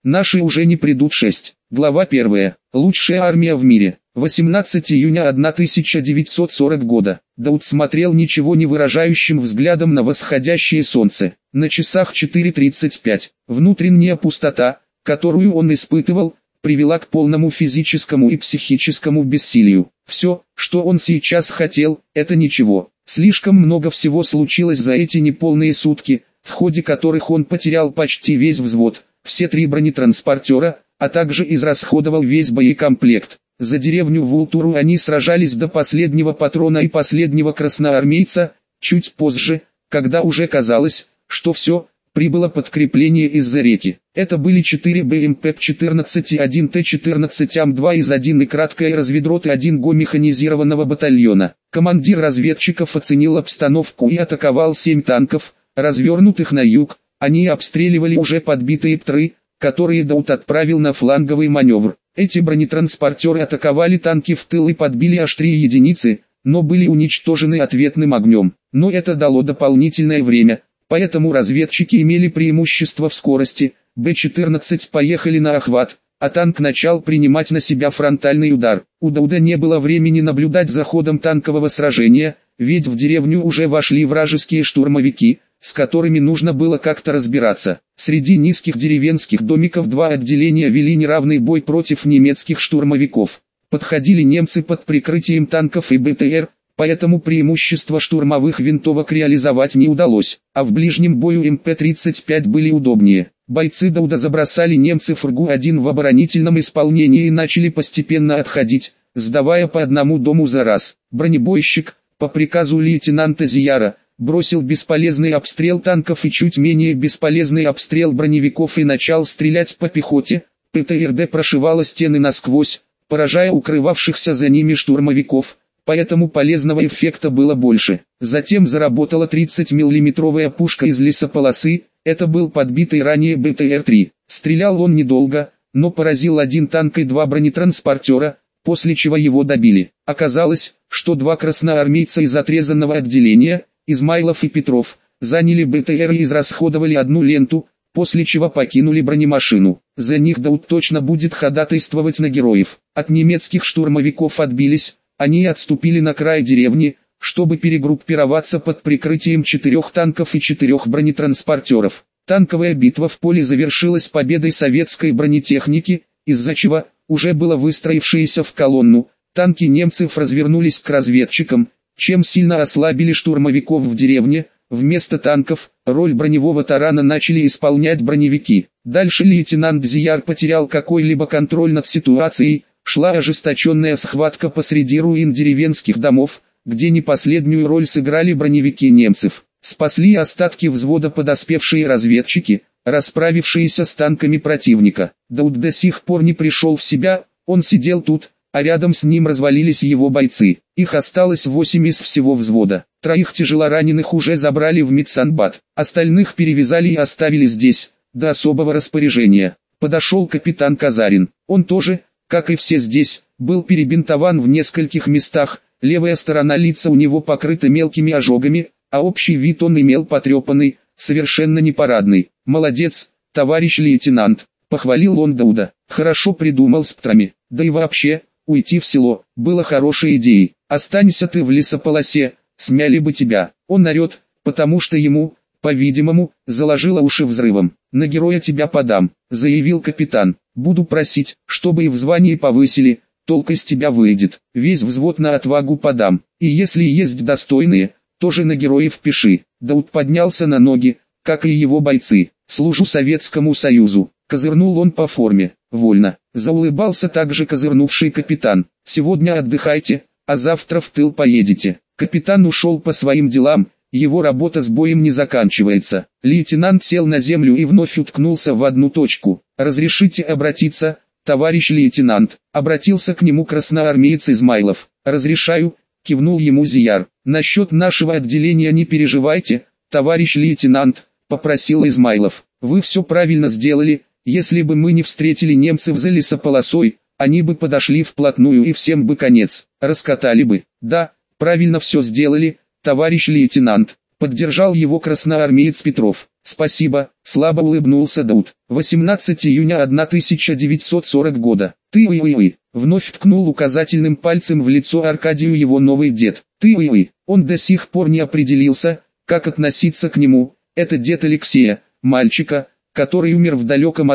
Наши уже не придут 6. Глава 1. Лучшая армия в мире. 18 июня 1940 года. Дауд смотрел ничего не выражающим взглядом на восходящее солнце. На часах 4:35. Внутренняя пустота, которую он испытывал, привела к полному физическому и психическому бессилию. Все, что он сейчас хотел, это ничего. Слишком много всего случилось за эти неполные сутки, в ходе которых он потерял почти весь взвод, все 3 бронетранспортера, а также израсходовал весь боекомплект. За деревню Вултуру они сражались до последнего патрона и последнего красноармейца. Чуть позже, когда уже казалось, что все, прибыло подкрепление из-за реки. Это были 4 БМП-14 и 1 Т-14 АМ-2 из 1 и краткая разведроты 1 ГО механизированного батальона. Командир разведчиков оценил обстановку и атаковал 7 танков, развернутых на юг. Они обстреливали уже подбитые ПТРы, которые Дауд отправил на фланговый маневр. Эти бронетранспортеры атаковали танки в тыл и подбили аж 3 единицы, но были уничтожены ответным огнем. Но это дало дополнительное время, поэтому разведчики имели преимущество в скорости. Б-14 поехали на охват, а танк начал принимать на себя фронтальный удар. У Дауда не было времени наблюдать за ходом танкового сражения, ведь в деревню уже вошли вражеские штурмовики, с которыми нужно было как-то разбираться. Среди низких деревенских домиков 2 отделения вели неравный бой против немецких штурмовиков. Подходили немцы под прикрытием танков и БТР, поэтому преимущество штурмовых винтовок реализовать не удалось, а в ближнем бою МП-35 были удобнее. Бойцы Дауда забросали немцев РГУ-1 в оборонительном исполнении и начали постепенно отходить, сдавая по одному дому за раз. Бронебойщик, по приказу лейтенанта Зияра, бросил бесполезный обстрел танков и чуть менее бесполезный обстрел броневиков и начал стрелять по пехоте. ПТРД прошивала стены насквозь, поражая укрывавшихся за ними штурмовиков, поэтому полезного эффекта было больше. Затем заработала 30-миллиметровая пушка из лесополосы, это был подбитый ранее БТР-3. Стрелял он недолго, но поразил 1 танк и 2 бронетранспортера, после чего его добили. Оказалось, что 2 красноармейца из отрезанного отделения, Измайлов и Петров, заняли БТР и израсходовали 1 ленту, после чего покинули бронемашину. За них Дауд точно будет ходатайствовать на героев. От немецких штурмовиков отбились, они отступили на край деревни, чтобы перегруппироваться под прикрытием 4 танков и 4 бронетранспортеров. Танковая битва в поле завершилась победой советской бронетехники, из-за чего, уже было выстроившиеся в колонну, танки немцев развернулись к разведчикам, чем сильно ослабили штурмовиков в деревне. Вместо танков, роль броневого тарана начали исполнять броневики. Дальше лейтенант Зияр потерял какой-либо контроль над ситуацией, шла ожесточенная схватка посреди руин деревенских домов, где не последнюю роль сыграли броневики немцев. Спасли остатки взвода подоспевшие разведчики, расправившиеся с танками противника. Дауд до сих пор не пришел в себя, он сидел тут, а рядом с ним развалились его бойцы. Их осталось 8 из всего взвода. 3 тяжелораненых уже забрали в медсанбат, остальных перевязали и оставили здесь, до особого распоряжения. Подошел капитан Казарин. Он тоже, как и все здесь, был перебинтован в нескольких местах, левая сторона лица у него покрыта мелкими ожогами, а общий вид он имел потрепанный, совершенно непарадный. «Молодец, товарищ лейтенант», — похвалил он Дауда. «Хорошо придумал с ПТРами, да и вообще, уйти в село, было хорошей идеей. Останься ты в лесополосе, смяли бы тебя». Он орет, потому что ему, по-видимому, заложило уши взрывом. «На героя тебя подам», — заявил капитан. «Буду просить, чтобы и в звании повысили, толк из тебя выйдет. Весь взвод на отвагу подам, и если есть достойные, тоже на героев пиши». Дауд поднялся на ноги, как и его бойцы. «Служу Советскому Союзу», — козырнул он по форме. «Вольно», — заулыбался также козырнувший капитан. «Сегодня отдыхайте, а завтра в тыл поедете». Капитан ушел по своим делам, его работа с боем не заканчивается. Лейтенант сел на землю и вновь уткнулся в одну точку. «Разрешите обратиться, товарищ лейтенант?» Обратился к нему красноармеец Измайлов. «Разрешаю», — кивнул ему Зияр. «Насчет нашего отделения не переживайте, товарищ лейтенант», — попросил Измайлов. «Вы все правильно сделали, если бы мы не встретили немцев за лесополосой, они бы подошли вплотную и всем бы конец, раскатали бы». «Да, правильно все сделали, товарищ лейтенант», Поддержал его красноармеец Петров. «Спасибо», — слабо улыбнулся Дауд. 18 июня 1940 года. «Ты уи-уи», — вновь ткнул указательным пальцем в лицо Аркадию его новый дед. «Ты уи-уи». Он до сих пор не определился, как относиться к нему. Это дед Алексея, мальчика, который умер в далеком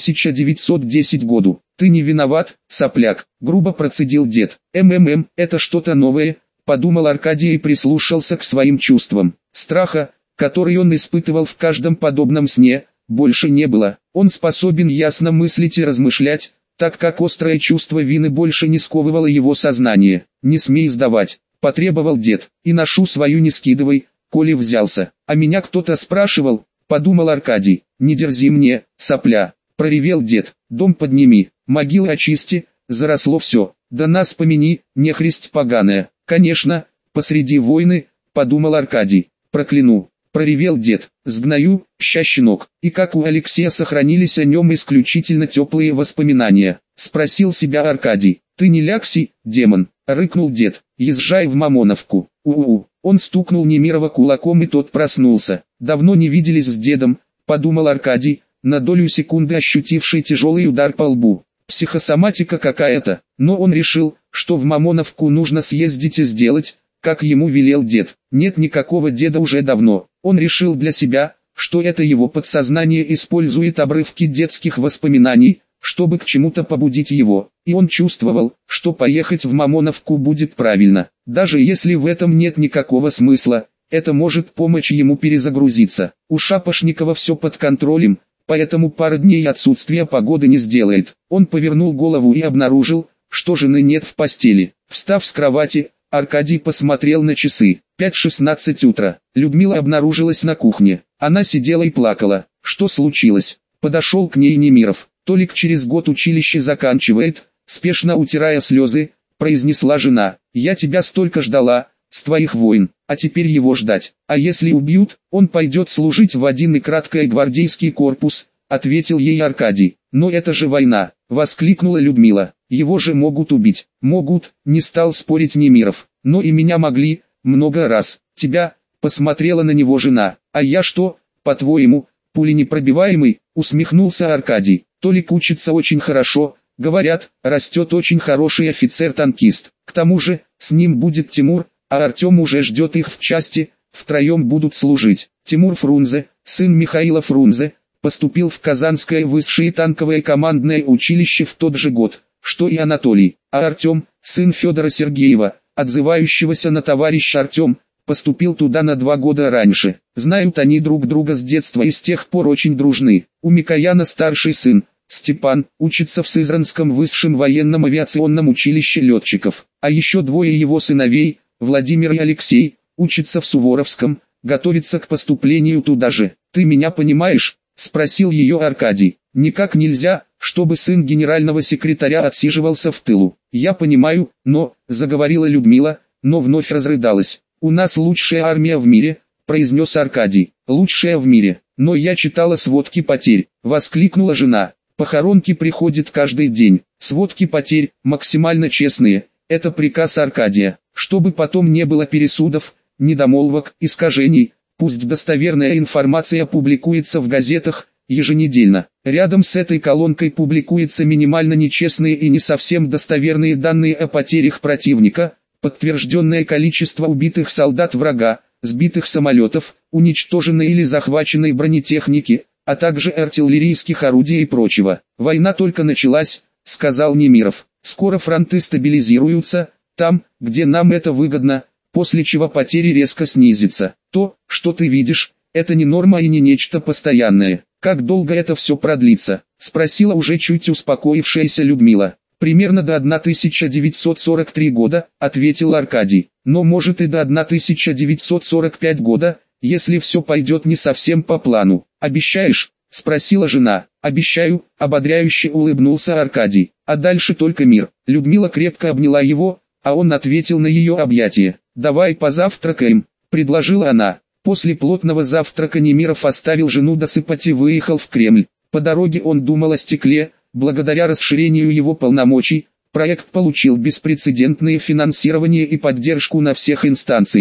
1910 году. «Ты не виноват, сопляк», — грубо процедил дед. Это что-то новое», — подумал Аркадий и прислушался к своим чувствам. Страха, который он испытывал в каждом подобном сне, больше не было. Он способен ясно мыслить и размышлять, так как острое чувство вины больше не сковывало его сознание. «Не смей сдавать», — потребовал дед, — «и ношу свою не скидывай, коли взялся». «А меня кто-то спрашивал», — подумал Аркадий. «Не дерзи мне, сопля», — проревел дед. «Дом подними, могилы очисти, заросло все, да нас помяни, нехристь поганая». «Конечно, посреди войны», — подумал Аркадий. «Прокляну», — проревел дед. «Сгною, ща щенок». «И как у Алексея сохранились о нем исключительно теплые воспоминания?» — спросил себя Аркадий. «Ты не лягси, демон», — рыкнул дед. «Езжай в Мамоновку». «У-у-у». Он стукнул Немирова кулаком, и тот проснулся. «Давно не виделись с дедом», — подумал Аркадий, на долю секунды ощутивший тяжелый удар по лбу. Психосоматика какая-то. Но он решил, что в Мамоновку нужно съездить и сделать, как ему велел дед. Нет никакого деда уже давно. Он решил для себя, что это его подсознание использует обрывки детских воспоминаний, чтобы к чему-то побудить его. И он чувствовал, что поехать в Мамоновку будет правильно. Даже если в этом нет никакого смысла, это может помочь ему перезагрузиться. У Шапошникова все под контролем, поэтому пара дней отсутствия погоды не сделает. Он повернул голову и обнаружил, что жены нет в постели. Встав с кровати, Аркадий посмотрел на часы. 5:16 утра. Людмила обнаружилась на кухне. Она сидела и плакала. «Что случилось?» Подошел к ней Немиров. «Толик через год училище заканчивает», спешно утирая слезы, произнесла жена. «Я тебя столько ждала, с твоих войн, а теперь его ждать. А если убьют, он пойдет служить в 1-й краткий гвардейский корпус», ответил ей Аркадий. «Но это же война», воскликнула Людмила. «Его же могут убить». «Могут», не стал спорить Немиров. «Но и меня могли, много раз». «Тебя», посмотрела на него жена. «А я что, по-твоему, пуленепробиваемый?» усмехнулся Аркадий. «Толик учится очень хорошо, говорят, растет очень хороший офицер-танкист. К тому же, с ним будет Тимур, а Артем уже ждет их в части, втроем будут служить». Тимур Фрунзе, сын Михаила Фрунзе, поступил в Казанское высшее танковое командное училище в тот же год, что и Анатолий, а Артем, сын Федора Сергеева, отзывающегося на товарищ Артем, поступил туда на 2 года раньше. Знают они друг друга с детства и с тех пор очень дружны. У Микояна старший сын, Степан, учится в Сызранском высшем военном авиационном училище летчиков, а еще 2 его сыновей, Владимир и Алексей, учатся в Суворовском, готовятся к поступлению туда же. «Ты меня понимаешь?» — спросил ее Аркадий. «Никак нельзя, чтобы сын генерального секретаря отсиживался в тылу». «Я понимаю, но», — заговорила Людмила, но вновь разрыдалась. «У нас лучшая армия в мире», — произнес Аркадий. «Лучшая в мире. Но я читала сводки потерь», — воскликнула жена. «Похоронки приходят каждый день. Сводки потерь, максимально честные. Это приказ Аркадия, чтобы потом не было пересудов, недомолвок, искажений. Пусть достоверная информация публикуется в газетах еженедельно. Рядом с этой колонкой публикуются минимально нечестные и не совсем достоверные данные о потерях противника, подтвержденное количество убитых солдат врага, сбитых самолетов, уничтоженной или захваченной бронетехники, а также артиллерийских орудий и прочего. «Война только началась», — сказал Немиров. «Скоро фронты стабилизируются, там, где нам это выгодно, после чего потери резко снизятся. То, что ты видишь, это не норма и не нечто постоянное. Как долго это все продлится?» — спросила уже чуть успокоившаяся Людмила. «Примерно до 1943 года», — ответил Аркадий. «Но может и до 1945 года, если все пойдет не совсем по плану. Обещаешь?» — спросила жена. «Обещаю», — ободряюще улыбнулся Аркадий. «А дальше только мир». Людмила крепко обняла его, а он ответил на ее объятие. «Давай позавтракаем», — предложила она. После плотного завтрака Немиров оставил жену досыпать и выехал в Кремль. По дороге он думал о стекле. Благодаря расширению его полномочий, проект получил беспрецедентное финансирование и поддержку на всех инстанциях.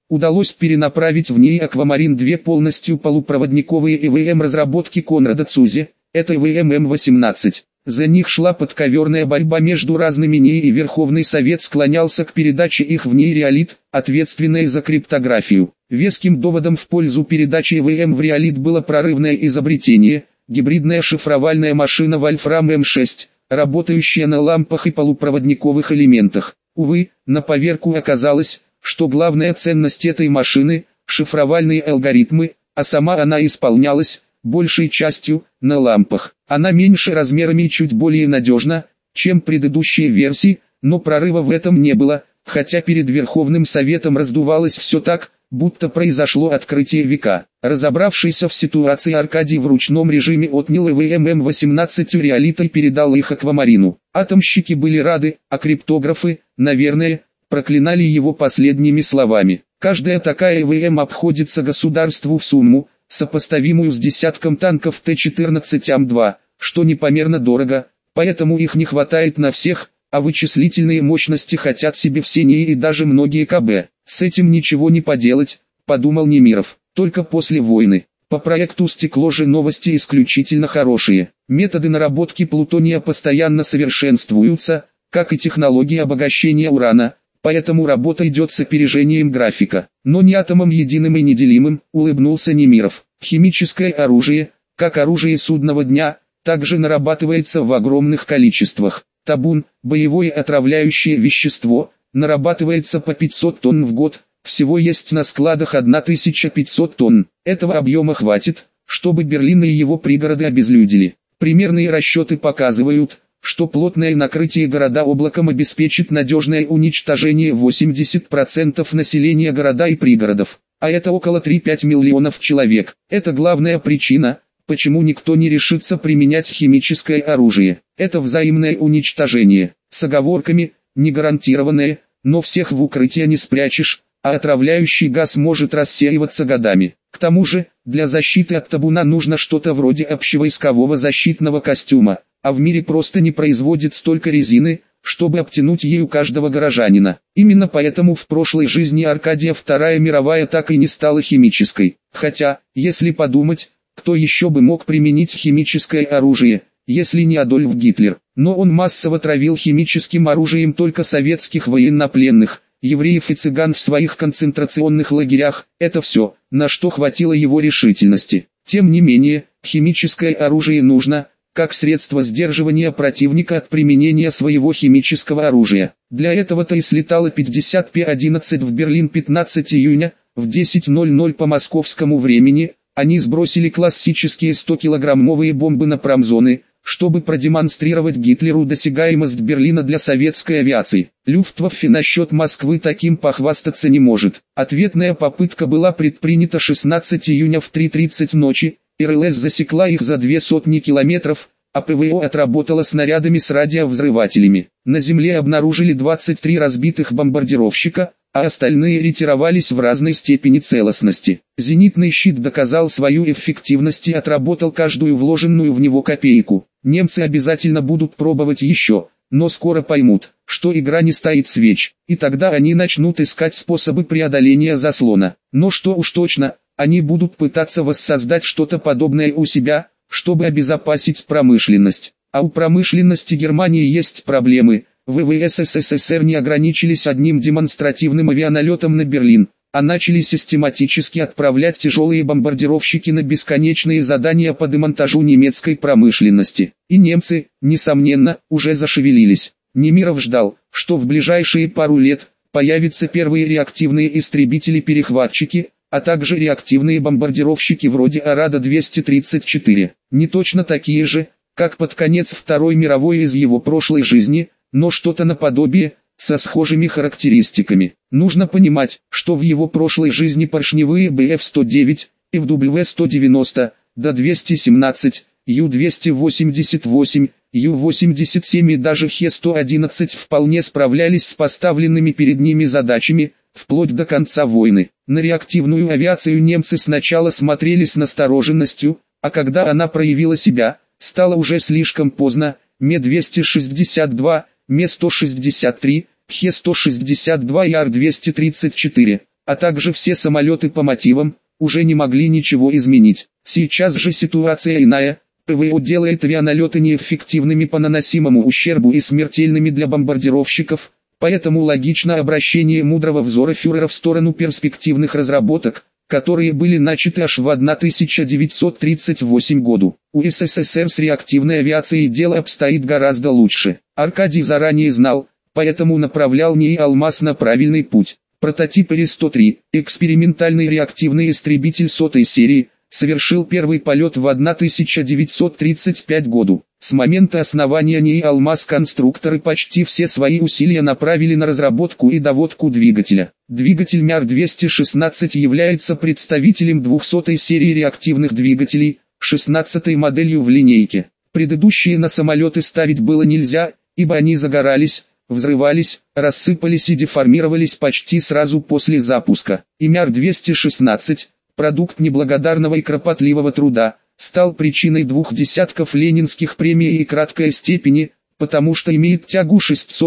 удалось перенаправить в ней Аквамарин-2 полностью полупроводниковые ЭВМ разработки Конрада Цузи, это ЭВМ М-18. За них шла подковерная борьба между разными НИИ, и Верховный Совет склонялся к передаче их в НИИ Реолит, ответственной за криптографию. Веским доводом в пользу передачи ЭВМ в Реолит было прорывное изобретение – гибридная шифровальная машина Вольфрам М6, работающая на лампах и полупроводниковых элементах. Увы, на поверку оказалось, что главная ценность этой машины – шифровальные алгоритмы, а сама она исполнялась, большей частью, на лампах. Она меньше размерами и чуть более надежна, чем предыдущие версии, но прорыва в этом не было, хотя перед Верховным Советом раздувалось все так, будто произошло открытие века. Разобравшийся в ситуации Аркадий в ручном режиме отнял ЭВМ М-18 у Реолита и передал их Аквамарину. Атомщики были рады, а криптографы, наверное, проклинали его последними словами. Каждая такая ЭВМ обходится государству в сумму, сопоставимую с десятком танков Т-14 Ам-2, что непомерно дорого, поэтому их не хватает на всех, а вычислительные мощности хотят себе все НИИ и даже многие КБ. С этим ничего не поделать, подумал Немиров, только после войны. По проекту «Стекло» же новости исключительно хорошие. Методы наработки плутония постоянно совершенствуются, как и технологии обогащения урана, поэтому работа идет с опережением графика. Но не атомом единым и неделимым, улыбнулся Немиров. Химическое оружие, как оружие судного дня, также нарабатывается в огромных количествах. Табун, боевое отравляющее вещество, нарабатывается по 500 тонн в год, всего есть на складах 1500 тонн. Этого объема хватит, чтобы Берлин и его пригороды обезлюдили. Примерные расчеты показывают, что плотное накрытие города облаком обеспечит надежное уничтожение 80% населения города и пригородов, а это около 3-5 миллионов человек. Это главная причина, почему никто не решится применять химическое оружие. Это взаимное уничтожение, с оговорками, не гарантированное, но всех в укрытие не спрячешь, а отравляющий газ может рассеиваться годами. К тому же, для защиты от табуна нужно что-то вроде общевойскового защитного костюма, а в мире просто не производят столько резины, чтобы обтянуть ею каждого горожанина. Именно поэтому в прошлой жизни Аркадия Вторая мировая так и не стала химической. Хотя, если подумать, кто еще бы мог применить химическое оружие, если не Адольф Гитлер? Но он массово травил химическим оружием только советских военнопленных, евреев и цыган в своих концентрационных лагерях. Это все, на что хватило его решительности. Тем не менее, химическое оружие нужно, как средство сдерживания противника от применения своего химического оружия. Для этого-то и слетало 50 П-11 в Берлин 15 июня, в 10:00 по московскому времени. Они сбросили классические 100-килограммовые бомбы на промзоны, чтобы продемонстрировать Гитлеру досягаемость Берлина для советской авиации. Люфтваффе насчет Москвы таким похвастаться не может. Ответная попытка была предпринята 16 июня в 3:30 ночи, РЛС засекла их за 200 километров, а ПВО отработала снарядами с радиовзрывателями. На земле обнаружили 23 разбитых бомбардировщика, а остальные ретировались в разной степени целостности. Зенитный щит доказал свою эффективность и отработал каждую вложенную в него копейку. Немцы обязательно будут пробовать еще, но скоро поймут, что игра не стоит свеч, и тогда они начнут искать способы преодоления заслона. Но что уж точно, они будут пытаться воссоздать что-то подобное у себя, чтобы обезопасить промышленность. А у промышленности Германии есть проблемы. ВВС СССР не ограничились одним демонстративным авианалетом на Берлин, а начали систематически отправлять тяжелые бомбардировщики на бесконечные задания по демонтажу немецкой промышленности. И немцы, несомненно, уже зашевелились. Немиров ждал, что в ближайшие пару лет появятся первые реактивные истребители-перехватчики, а также реактивные бомбардировщики вроде Арада-234. Не точно такие же, как под конец Второй мировой из его прошлой жизни, но что-то наподобие, со схожими характеристиками. Нужно понимать, что в его прошлой жизни поршневые БФ-109, ФW-190, Д-217, Ю-288, Ю-87 и даже Хе-111 вполне справлялись с поставленными перед ними задачами, вплоть до конца войны. На реактивную авиацию немцы сначала смотрели с настороженностью, а когда она проявила себя, стало уже слишком поздно. Ме-262, Ме-163, Хе-162 и Ар-234, а также все самолеты по мотивам, уже не могли ничего изменить. Сейчас же ситуация иная. ПВО делает авианалеты неэффективными по наносимому ущербу и смертельными для бомбардировщиков, поэтому логично обращение мудрого взора фюрера в сторону перспективных разработок, которые были начаты аж в 1938 году. У СССР с реактивной авиацией дело обстоит гораздо лучше. Аркадий заранее знал, поэтому направлял НИИ «Алмаз» на правильный путь. Прототип Р-103, экспериментальный реактивный истребитель 100-й серии, совершил первый полет в 1935 году. С момента основания НИИ «Алмаз» конструкторы почти все свои усилия направили на разработку и доводку двигателя. Двигатель МЯР-216 является представителем 200-й серии реактивных двигателей, 16-й моделью в линейке. Предыдущие на самолеты ставить было нельзя, ибо они загорались, взрывались, рассыпались и деформировались почти сразу после запуска. И МЯР-216, продукт неблагодарного и кропотливого труда, стал причиной 2 десятков ленинских премий и краткой степени, потому что имеет тягу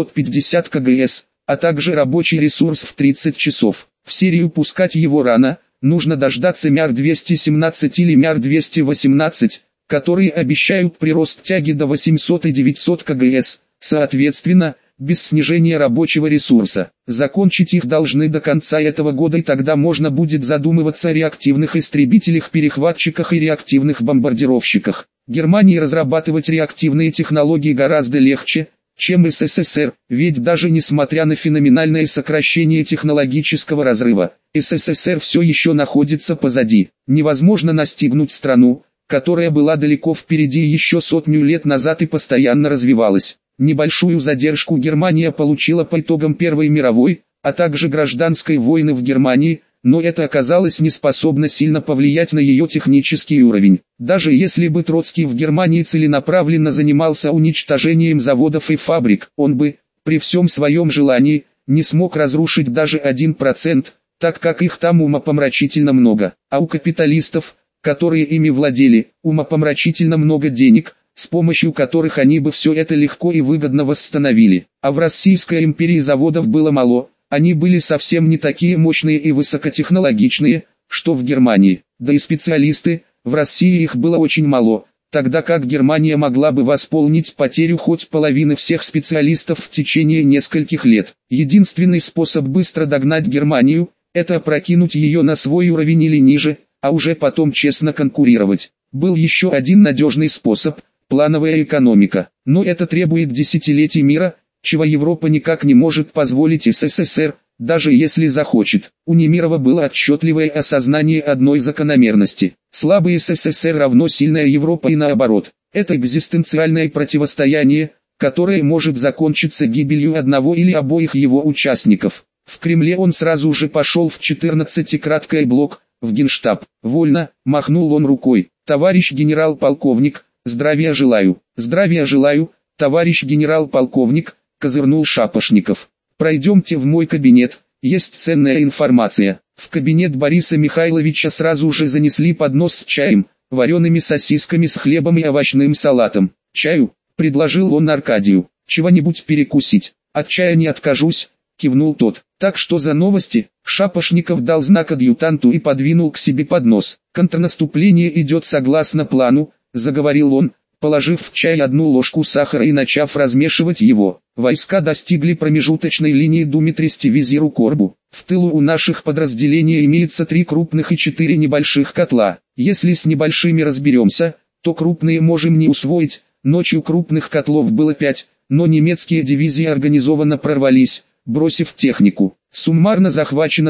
650 кгс, а также рабочий ресурс в 30 часов. В серию пускать его рано, нужно дождаться МЯР-217 или МЯР-218, которые обещают прирост тяги до 800 и 900 кгс, соответственно, без снижения рабочего ресурса. Закончить их должны до конца этого года, и тогда можно будет задумываться о реактивных истребителях-перехватчиках и реактивных бомбардировщиках. Германии разрабатывать реактивные технологии гораздо легче, чем СССР, ведь даже несмотря на феноменальное сокращение технологического разрыва, СССР все еще находится позади. Невозможно настигнуть страну, которая была далеко впереди еще сотню лет назад и постоянно развивалась. Небольшую задержку Германия получила по итогам Первой мировой, а также гражданской войны в Германии, но это оказалось не способно сильно повлиять на ее технический уровень. Даже если бы Троцкий в Германии целенаправленно занимался уничтожением заводов и фабрик, он бы, при всем своем желании, не смог разрушить даже 1%, так как их там умопомрачительно много. А у капиталистов, которые ими владели, умопомрачительно много денег, с помощью которых они бы все это легко и выгодно восстановили. А в Российской империи заводов было мало, они были совсем не такие мощные и высокотехнологичные, что в Германии. Да и специалисты, в России их было очень мало, тогда как Германия могла бы восполнить потерю хоть половины всех специалистов в течение нескольких лет. Единственный способ быстро догнать Германию, это опрокинуть ее на свой уровень или ниже, а уже потом честно конкурировать. Был еще один надежный способ – плановая экономика, но это требует десятилетий мира, чего Европа никак не может позволить СССР, даже если захочет. У Немирова было отчетливое осознание одной закономерности. Слабый СССР равно сильная Европа и наоборот. Это экзистенциальное противостояние, которое может закончиться гибелью одного или обоих его участников. В Кремле он сразу же пошел в 14-краткий блок, в Генштаб. «Вольно», махнул он рукой. «Товарищ генерал-полковник, здравия желаю». «Здравия желаю, товарищ генерал-полковник», козырнул Шапошников. «Пройдемте в мой кабинет, есть ценная информация». В кабинет Бориса Михайловича сразу же занесли поднос с чаем, вареными сосисками с хлебом и овощным салатом. «Чаю?» – предложил он Аркадию. «Чего-нибудь перекусить?» «От чая не откажусь», – кивнул тот. «Так что за новости?» Шапошников дал знак адъютанту и подвинул к себе поднос. «Контрнаступление идет согласно плану», – заговорил он, положив в чай 1 ложку сахара и начав размешивать его. «Войска достигли промежуточной линии Думитрести-Визиру-Корбу. В тылу у наших подразделений имеется 3 крупных и 4 небольших котла. Если с небольшими разберемся, то крупные можем не усвоить. Ночью крупных котлов было 5, но немецкие дивизии организованно прорвались, бросив технику. Суммарно захвачено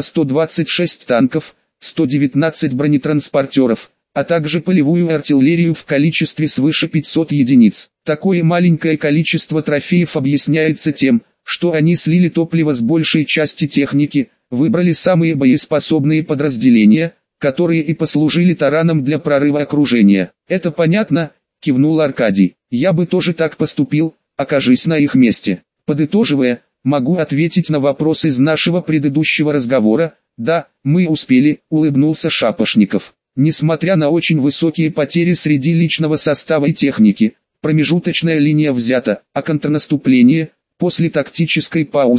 126 танков, 119 бронетранспортеров, а также полевую артиллерию в количестве свыше 500 единиц. Такое маленькое количество трофеев объясняется тем, что они слили топливо с большей части техники, выбрали самые боеспособные подразделения, которые и послужили тараном для прорыва окружения. «Это понятно», – кивнул Аркадий. «Я бы тоже так поступил, окажись на их месте». Подытоживая, могу ответить на вопрос из нашего предыдущего разговора. «Да, мы успели», – улыбнулся Шапошников. Несмотря на очень высокие потери среди личного состава и техники, промежуточная линия взята, а контрнаступление, после тактической паузы,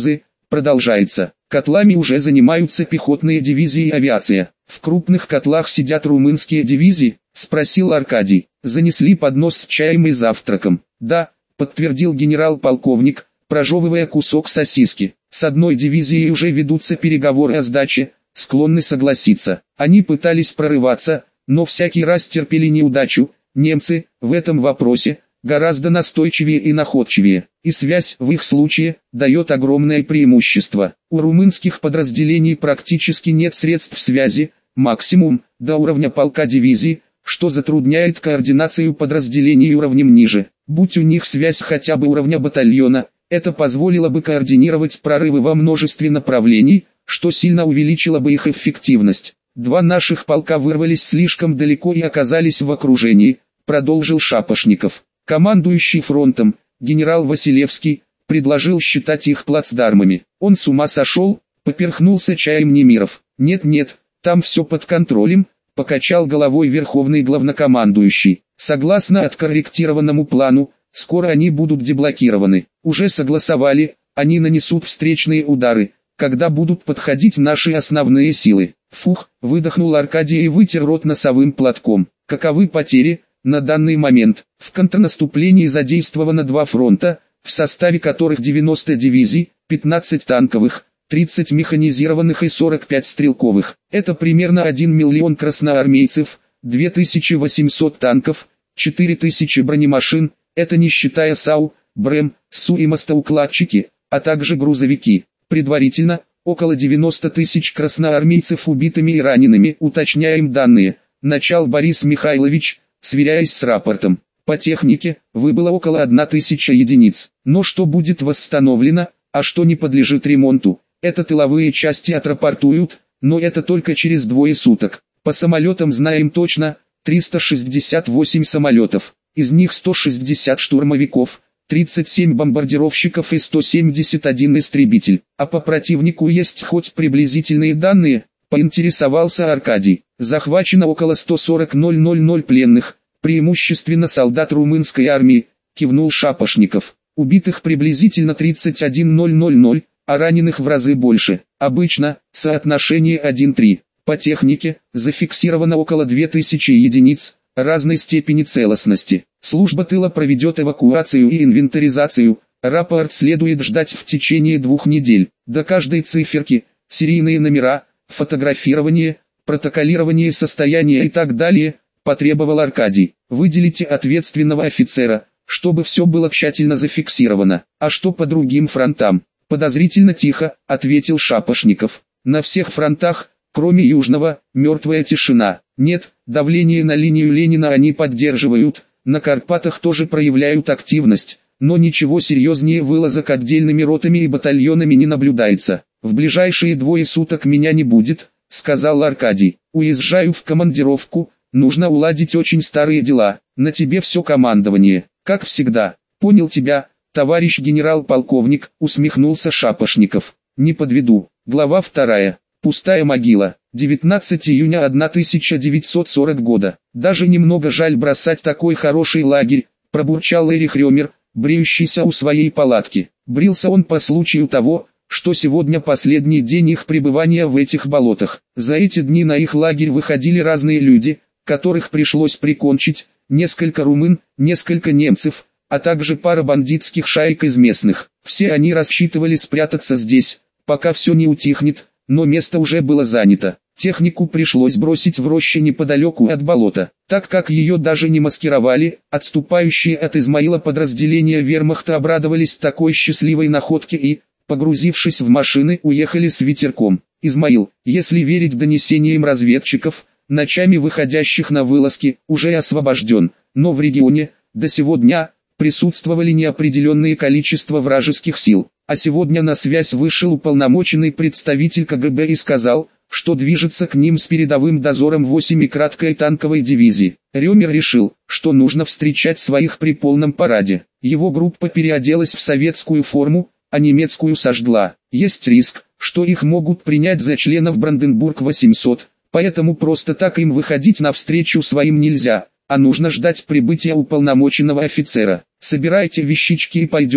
продолжается. Котлами уже занимаются пехотные дивизии и авиация. В крупных котлах сидят румынские дивизии, спросил Аркадий. Занесли поднос с чаем и завтраком. Да, подтвердил генерал-полковник, прожевывая кусок сосиски. С одной дивизией уже ведутся переговоры о сдаче, склонны согласиться. Они пытались прорываться, но всякий раз терпели неудачу. Немцы, в этом вопросе, гораздо настойчивее и находчивее, и связь в их случае дает огромное преимущество. У румынских подразделений практически нет средств связи, максимум до уровня полка дивизии, что затрудняет координацию подразделений уровнем ниже. Будь у них связь хотя бы уровня батальона, это позволило бы координировать прорывы во множестве направлений, что сильно увеличило бы их эффективность. Два наших полка вырвались слишком далеко и оказались в окружении, продолжил Шапошников. Командующий фронтом, генерал Василевский, предложил считать их плацдармами. Он с ума сошел, поперхнулся чаем Немиров. Нет, там все под контролем, покачал головой верховный главнокомандующий. Согласно откорректированному плану, скоро они будут деблокированы. Уже согласовали, они нанесут встречные удары, когда будут подходить наши основные силы. Фух, выдохнул Аркадий и вытер рот носовым платком. Каковы потери? На данный момент, в контрнаступлении задействовано два фронта, в составе которых 90 дивизий, 15 танковых, 30 механизированных и 45 стрелковых. Это примерно 1 миллион красноармейцев, 2800 танков, 4000 бронемашин, это не считая САУ, БРЭМ, СУ и мостоукладчики, а также грузовики. Предварительно, около 90 тысяч красноармейцев убитыми и ранеными, уточняем данные, начал Борис Михайлович, сверяясь с рапортом. По технике, выбыло около 1000 единиц. Но что будет восстановлено, а что не подлежит ремонту, это тыловые части отрапортуют, но это только через 2 суток. По самолетам знаем точно, 368 самолетов, из них 160 штурмовиков, 37 бомбардировщиков и 171 истребитель. А по противнику есть хоть приблизительные данные, поинтересовался Аркадий. Захвачено около 140 000 пленных, преимущественно солдат румынской армии, кивнул Шапошников. Убитых приблизительно 31 000, а раненых в разы больше. Обычно, соотношение 1:3. По технике, зафиксировано около 2000 единиц, разной степени целостности. Служба тыла проведет эвакуацию и инвентаризацию, рапорт следует ждать в течение 2 недель. До каждой циферки, серийные номера, фотографирование, протоколирование состояния и так далее, потребовал Аркадий. Выделите ответственного офицера, чтобы все было тщательно зафиксировано. А что по другим фронтам? Подозрительно тихо, ответил Шапошников. На всех фронтах, кроме Южного, мертвая тишина. Нет, давление на линию Ленина они поддерживают, на Карпатах тоже проявляют активность, но ничего серьезнее вылазок отдельными ротами и батальонами не наблюдается. В ближайшие 2 суток меня не будет, сказал Аркадий. Уезжаю в командировку, нужно уладить очень старые дела, на тебе все командование, как всегда. Понял тебя, товарищ генерал-полковник, усмехнулся Шапошников. Не подведу. Глава 2. Пустая могила. 19 июня 1940 года. Даже немного жаль бросать такой хороший лагерь, пробурчал Эрих Рёмер, бреющийся у своей палатки. Брился он по случаю того, что сегодня последний день их пребывания в этих болотах. За эти дни на их лагерь выходили разные люди, которых пришлось прикончить, несколько румын, несколько немцев, а также пара бандитских шаек из местных. Все они рассчитывали спрятаться здесь, пока все не утихнет, но место уже было занято. Технику пришлось бросить в роще неподалеку от болота, так как ее даже не маскировали. Отступающие от Измаила подразделения вермахта обрадовались такой счастливой находке и, погрузившись в машины, уехали с ветерком. Измаил, если верить донесениям разведчиков, ночами выходящих на вылазки, уже освобожден, но в регионе, до сего дня, присутствовали неопределенное количество вражеских сил. А сегодня на связь вышел уполномоченный представитель КГБ и сказал, что движется к ним с передовым дозором 8-й краткой танковой дивизии. Рёмер решил, что нужно встречать своих при полном параде. Его группа переоделась в советскую форму, а немецкую сожгла. Есть риск, что их могут принять за членов Бранденбург-800, поэтому просто так им выходить навстречу своим нельзя, а нужно ждать прибытия уполномоченного офицера. Собирайте вещички и пойдем,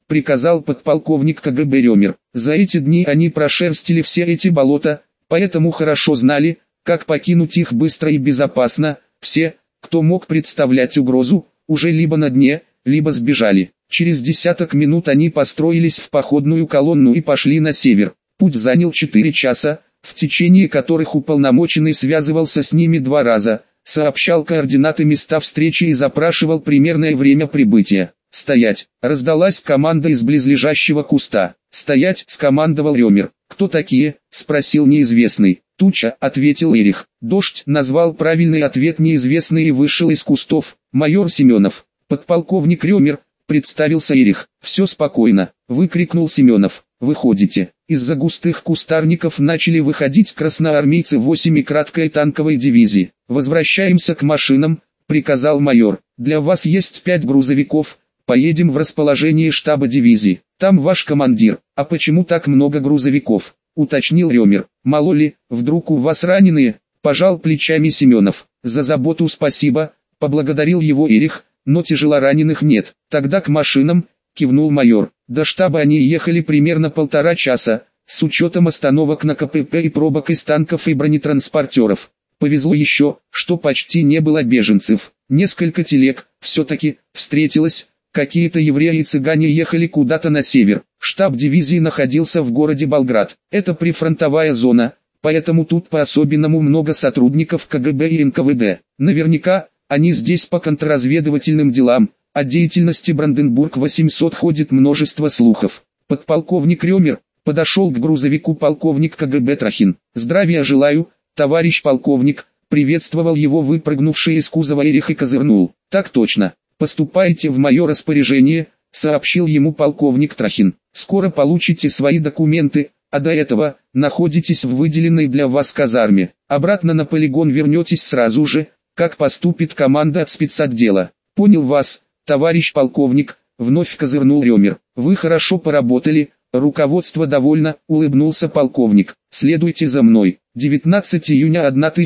приказал подполковник КГБ Рёмер. За эти дни они прошерстили все эти болота, поэтому хорошо знали, как покинуть их быстро и безопасно. Все, кто мог представлять угрозу, уже либо на дне, либо сбежали. Через десяток минут они построились в походную колонну и пошли на север. Путь занял 4 часа, в течение которых уполномоченный связывался с ними 2 раза, сообщал координаты места встречи и запрашивал примерное время прибытия. «Стоять!» — раздалась команда из близлежащего куста. «Стоять!» — скомандовал Рёмер. «Кто такие?» — спросил неизвестный. «Туча», — ответил Эрих. «Дождь», — назвал правильный ответ неизвестный и вышел из кустов. «Майор Семенов». «Подполковник Рёмер», — представился Эрих. «Все спокойно», — выкрикнул Семенов. «Выходите». Из-за густых кустарников начали выходить красноармейцы 8-й краткой танковой дивизии. «Возвращаемся к машинам», — приказал майор. «Для вас есть 5 грузовиков. Поедем в расположение штаба дивизии. Там ваш командир». «А почему так много грузовиков?» — уточнил Рёмер. «Мало ли, вдруг у вас раненые?» — пожал плечами Семенов. «За заботу спасибо», — поблагодарил его Эрих, «но тяжелораненых нет». «Тогда к машинам», — кивнул майор. До штаба они ехали примерно 1,5 часа, с учетом остановок на КПП и пробок из танков и бронетранспортеров. Повезло еще, что почти не было беженцев. Несколько телег, все-таки, встретилось. Какие-то евреи и цыгане ехали куда-то на север. Штаб дивизии находился в городе Болград. Это прифронтовая зона, поэтому тут по-особенному много сотрудников КГБ и НКВД. Наверняка, они здесь по контрразведывательным делам. О деятельности Бранденбург-800 ходит множество слухов. Подполковник Рёмер подошел к грузовику полковник КГБ Трахин. «Здравия желаю, товарищ полковник», приветствовал его выпрыгнувший из кузова Эрих и козырнул. «Так точно. Поступайте в мое распоряжение», сообщил ему полковник Трахин. «Скоро получите свои документы, а до этого находитесь в выделенной для вас казарме. Обратно на полигон вернетесь сразу же, как поступит команда от спецотдела». «Понял вас, товарищ полковник», вновь козырнул Рёмер. «Вы хорошо поработали, руководство довольно», улыбнулся полковник. «Следуйте за мной». 19 июня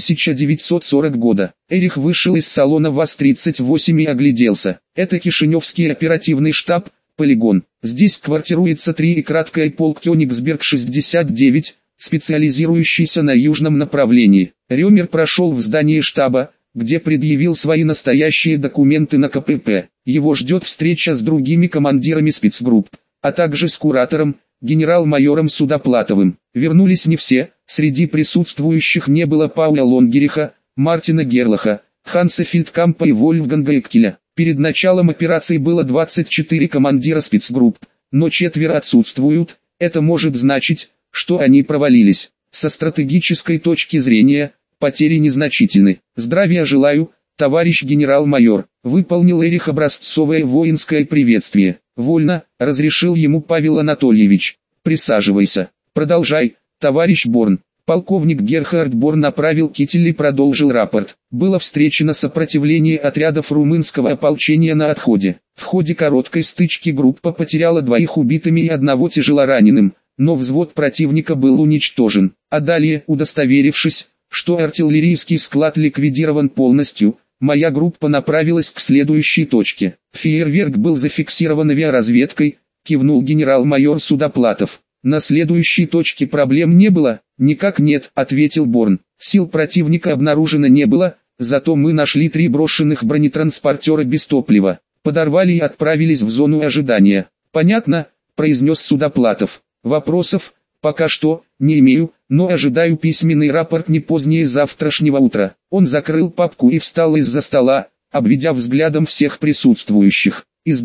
1940 года. Эрих вышел из салона ВАЗ-38 и огляделся. Это Кишиневский оперативный штаб, полигон. Здесь квартируется 3-й краткий полк Кёнигсберг-69, специализирующийся на южном направлении. Рёмер прошел в здание штаба, где предъявил свои настоящие документы на КПП. Его ждет встреча с другими командирами спецгрупп, а также с куратором, генерал-майором Судоплатовым. Вернулись не все, среди присутствующих не было Пауля Лонгериха, Мартина Герлаха, Ханса Фельдкампа и Вольфганга Эккеля. Перед началом операции было 24 командира спецгрупп, но 4 отсутствуют. Это может значить, что они провалились. Со стратегической точки зрения, потери незначительны. «Здравия желаю, товарищ генерал-майор», выполнил Эрих образцовое воинское приветствие. «Вольно», разрешил ему Павел Анатольевич. «Присаживайся». «Продолжай, товарищ Борн». Полковник Герхард Борн направил китель и продолжил рапорт. Было встречено сопротивление отрядов румынского ополчения на отходе. В ходе короткой стычки группа потеряла 2 убитыми и 1 тяжелораненым, но взвод противника был уничтожен. А далее, удостоверившись, что артиллерийский склад ликвидирован полностью, моя группа направилась к следующей точке. Фейерверк был зафиксирован авиаразведкой, кивнул генерал-майор Судоплатов. На следующей точке проблем не было? Никак нет, ответил Борн. Сил противника обнаружено не было, зато мы нашли 3 брошенных бронетранспортера без топлива. Подорвали и отправились в зону ожидания. Понятно, произнес Судоплатов. Вопросов пока что не имею, но ожидаю письменный рапорт не позднее завтрашнего утра. Он закрыл папку и встал из-за стола, обведя взглядом всех присутствующих. Из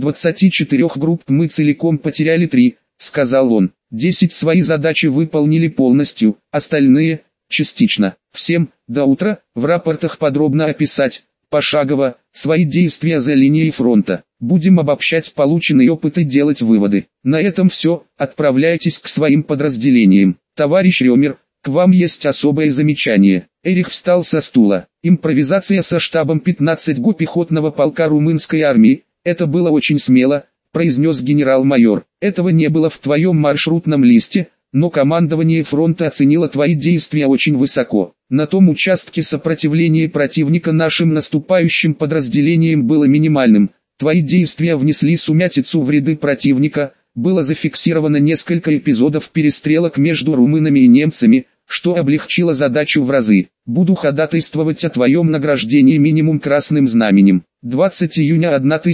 24 групп мы целиком потеряли 3, сказал он. 10 свои задачи выполнили полностью, остальные – частично. Всем, до утра, в рапортах подробно описать, пошагово, свои действия за линией фронта. Будем обобщать полученный опыт и делать выводы. На этом все, отправляйтесь к своим подразделениям. Товарищ Рёмер, к вам есть особое замечание. Эрих встал со стула. Импровизация со штабом 15-го пехотного полка румынской армии, это было очень смело, произнес генерал-майор. Этого не было в твоем маршрутном листе, но командование фронта оценило твои действия очень высоко. На том участке сопротивление противника нашим наступающим подразделениям было минимальным. Твои действия внесли сумятицу в ряды противника, было зафиксировано несколько эпизодов перестрелок между румынами и немцами, что облегчило задачу в разы. Буду ходатайствовать о твоем награждении минимум красным знаменем. 20 июня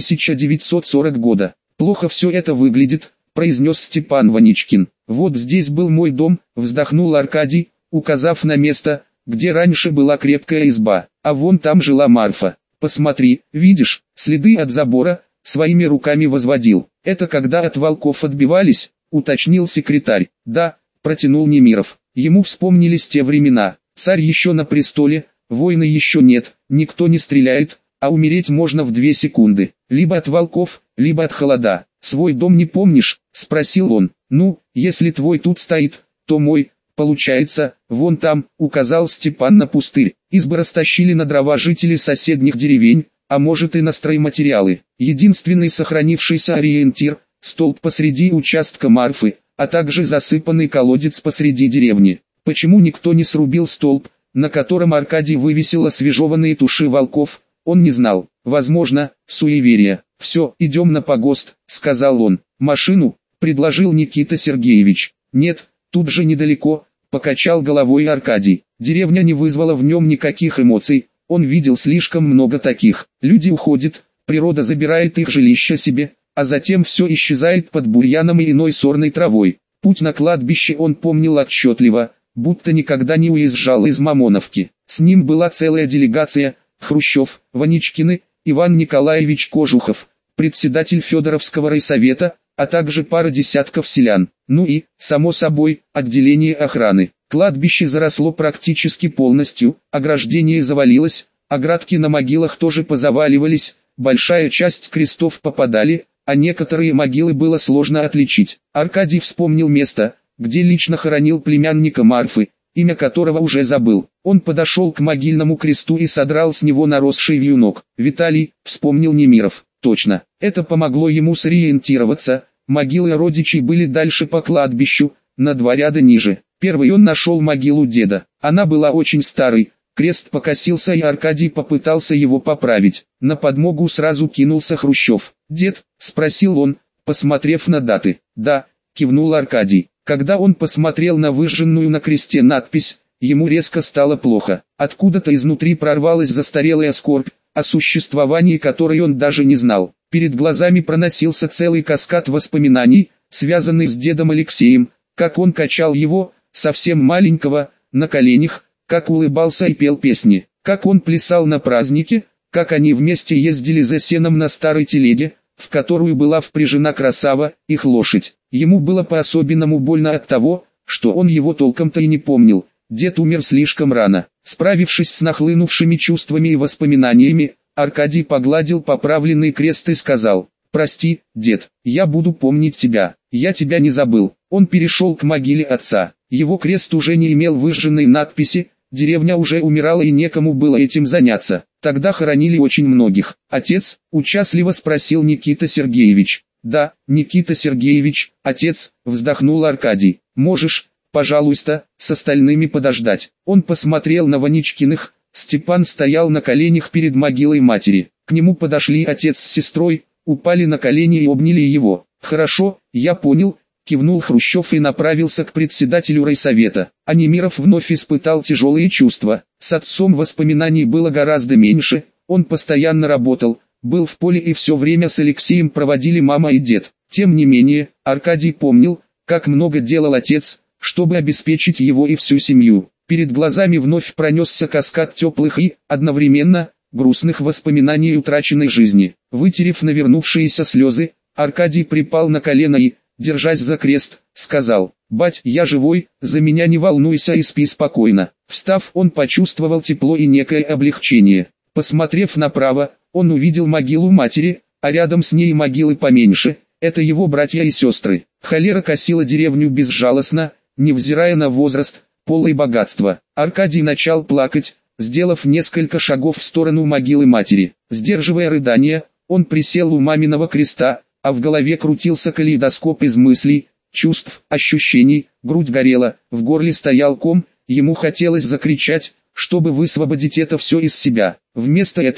1940 года. Плохо все это выглядит, произнес Степан Ваничкин. Вот здесь был мой дом, вздохнул Аркадий, указав на место, где раньше была крепкая изба, а вон там жила Марфа. Посмотри, видишь, следы от забора, своими руками возводил. Это когда от волков отбивались, уточнил секретарь. Да, протянул Немиров. Ему вспомнились те времена. Царь еще на престоле, войны еще нет, никто не стреляет, а умереть можно в 2 секунды. Либо от волков, либо от холода. Свой дом не помнишь? Спросил он. Ну, если твой тут стоит, то мой, получается, вон там, указал Степан на пустырь. Избы растащили на дрова жители соседних деревень, а может и на стройматериалы. Единственный сохранившийся ориентир – столб посреди участка Марфы, а также засыпанный колодец посреди деревни. Почему никто не срубил столб, на котором Аркадий вывесил освежеванные туши волков, он не знал. Возможно, суеверие. «Все, идем на погост», — сказал он. «Машину?» — предложил Никита Сергеевич. «Нет, тут же недалеко», — покачал головой Аркадий. Деревня не вызвала в нем никаких эмоций, он видел слишком много таких. Люди уходят, природа забирает их жилища себе, а затем все исчезает под бурьяном и иной сорной травой. Путь на кладбище он помнил отчетливо, будто никогда не уезжал из Мамоновки. С ним была целая делегация: Хрущев, Ваничкины, Иван Николаевич Кожухов, председатель Федоровского райсовета, а также пара десятков селян. Ну и, само собой, отделение охраны. Кладбище заросло практически полностью, ограждение завалилось, оградки на могилах тоже позаваливались, большая часть крестов попадали, а некоторые могилы было сложно отличить. Аркадий вспомнил место, где лично хоронил племянника Марфы, имя которого уже забыл. Он подошел к могильному кресту и содрал с него наросший вьюнок. «Виталий», — вспомнил Немиров. Точно, это помогло ему сориентироваться. Могилы родичей были дальше по кладбищу, на 2 ряда ниже. Первый он нашел могилу деда. Она была очень старой, крест покосился и Аркадий попытался его поправить. На подмогу сразу кинулся Хрущев. «Дед?» — спросил он, посмотрев на даты. «Да», — кивнул Аркадий. Когда он посмотрел на выжженную на кресте надпись, ему резко стало плохо. Откуда-то изнутри прорвалась застарелая скорбь, о существовании которой он даже не знал. Перед глазами проносился целый каскад воспоминаний, связанных с дедом Алексеем, как он качал его, совсем маленького, на коленях, как улыбался и пел песни, как он плясал на празднике, как они вместе ездили за сеном на старой телеге, в которую была впряжена красава, их лошадь. Ему было по-особенному больно от того, что он его толком-то и не помнил. Дед умер слишком рано. Справившись с нахлынувшими чувствами и воспоминаниями, Аркадий погладил поправленный крест и сказал: «Прости, дед, я буду помнить тебя, я тебя не забыл». Он перешел к могиле отца. Его крест уже не имел выжженной надписи, деревня уже умирала и некому было этим заняться. Тогда хоронили очень многих. «Отец?» – участливо спросил Никита Сергеевич. «Да, Никита Сергеевич, отец», – вздохнул Аркадий. «Можешь, пожалуйста, с остальными подождать». Он посмотрел на Ваничкиных. Степан стоял на коленях перед могилой матери. К нему подошли отец с сестрой, упали на колени и обняли его. «Хорошо, я понял», – кивнул Хрущев и направился к председателю райсовета. А Немиров вновь испытал тяжелые чувства. С отцом воспоминаний было гораздо меньше, он постоянно работал, был в поле и все время с Алексеем проводили мама и дед. Тем не менее, Аркадий помнил, как много делал отец, чтобы обеспечить его и всю семью. Перед глазами вновь пронесся каскад теплых и, одновременно, грустных воспоминаний утраченной жизни. Вытерев навернувшиеся слезы, Аркадий припал на колено и, держась за крест, сказал: «Бать, я живой, за меня не волнуйся и спи спокойно». Встав, он почувствовал тепло и некое облегчение. Посмотрев направо, он увидел могилу матери, а рядом с ней могилы поменьше, это его братья и сестры. Холера косила деревню безжалостно, невзирая на возраст, пол и богатство. Аркадий начал плакать, сделав несколько шагов в сторону могилы матери. Сдерживая рыдания, он присел у маминого креста, а в голове крутился калейдоскоп из мыслей, чувств, ощущений, грудь горела, в горле стоял ком, ему хотелось закричать, чтобы высвободить это все из себя. Вместо этого,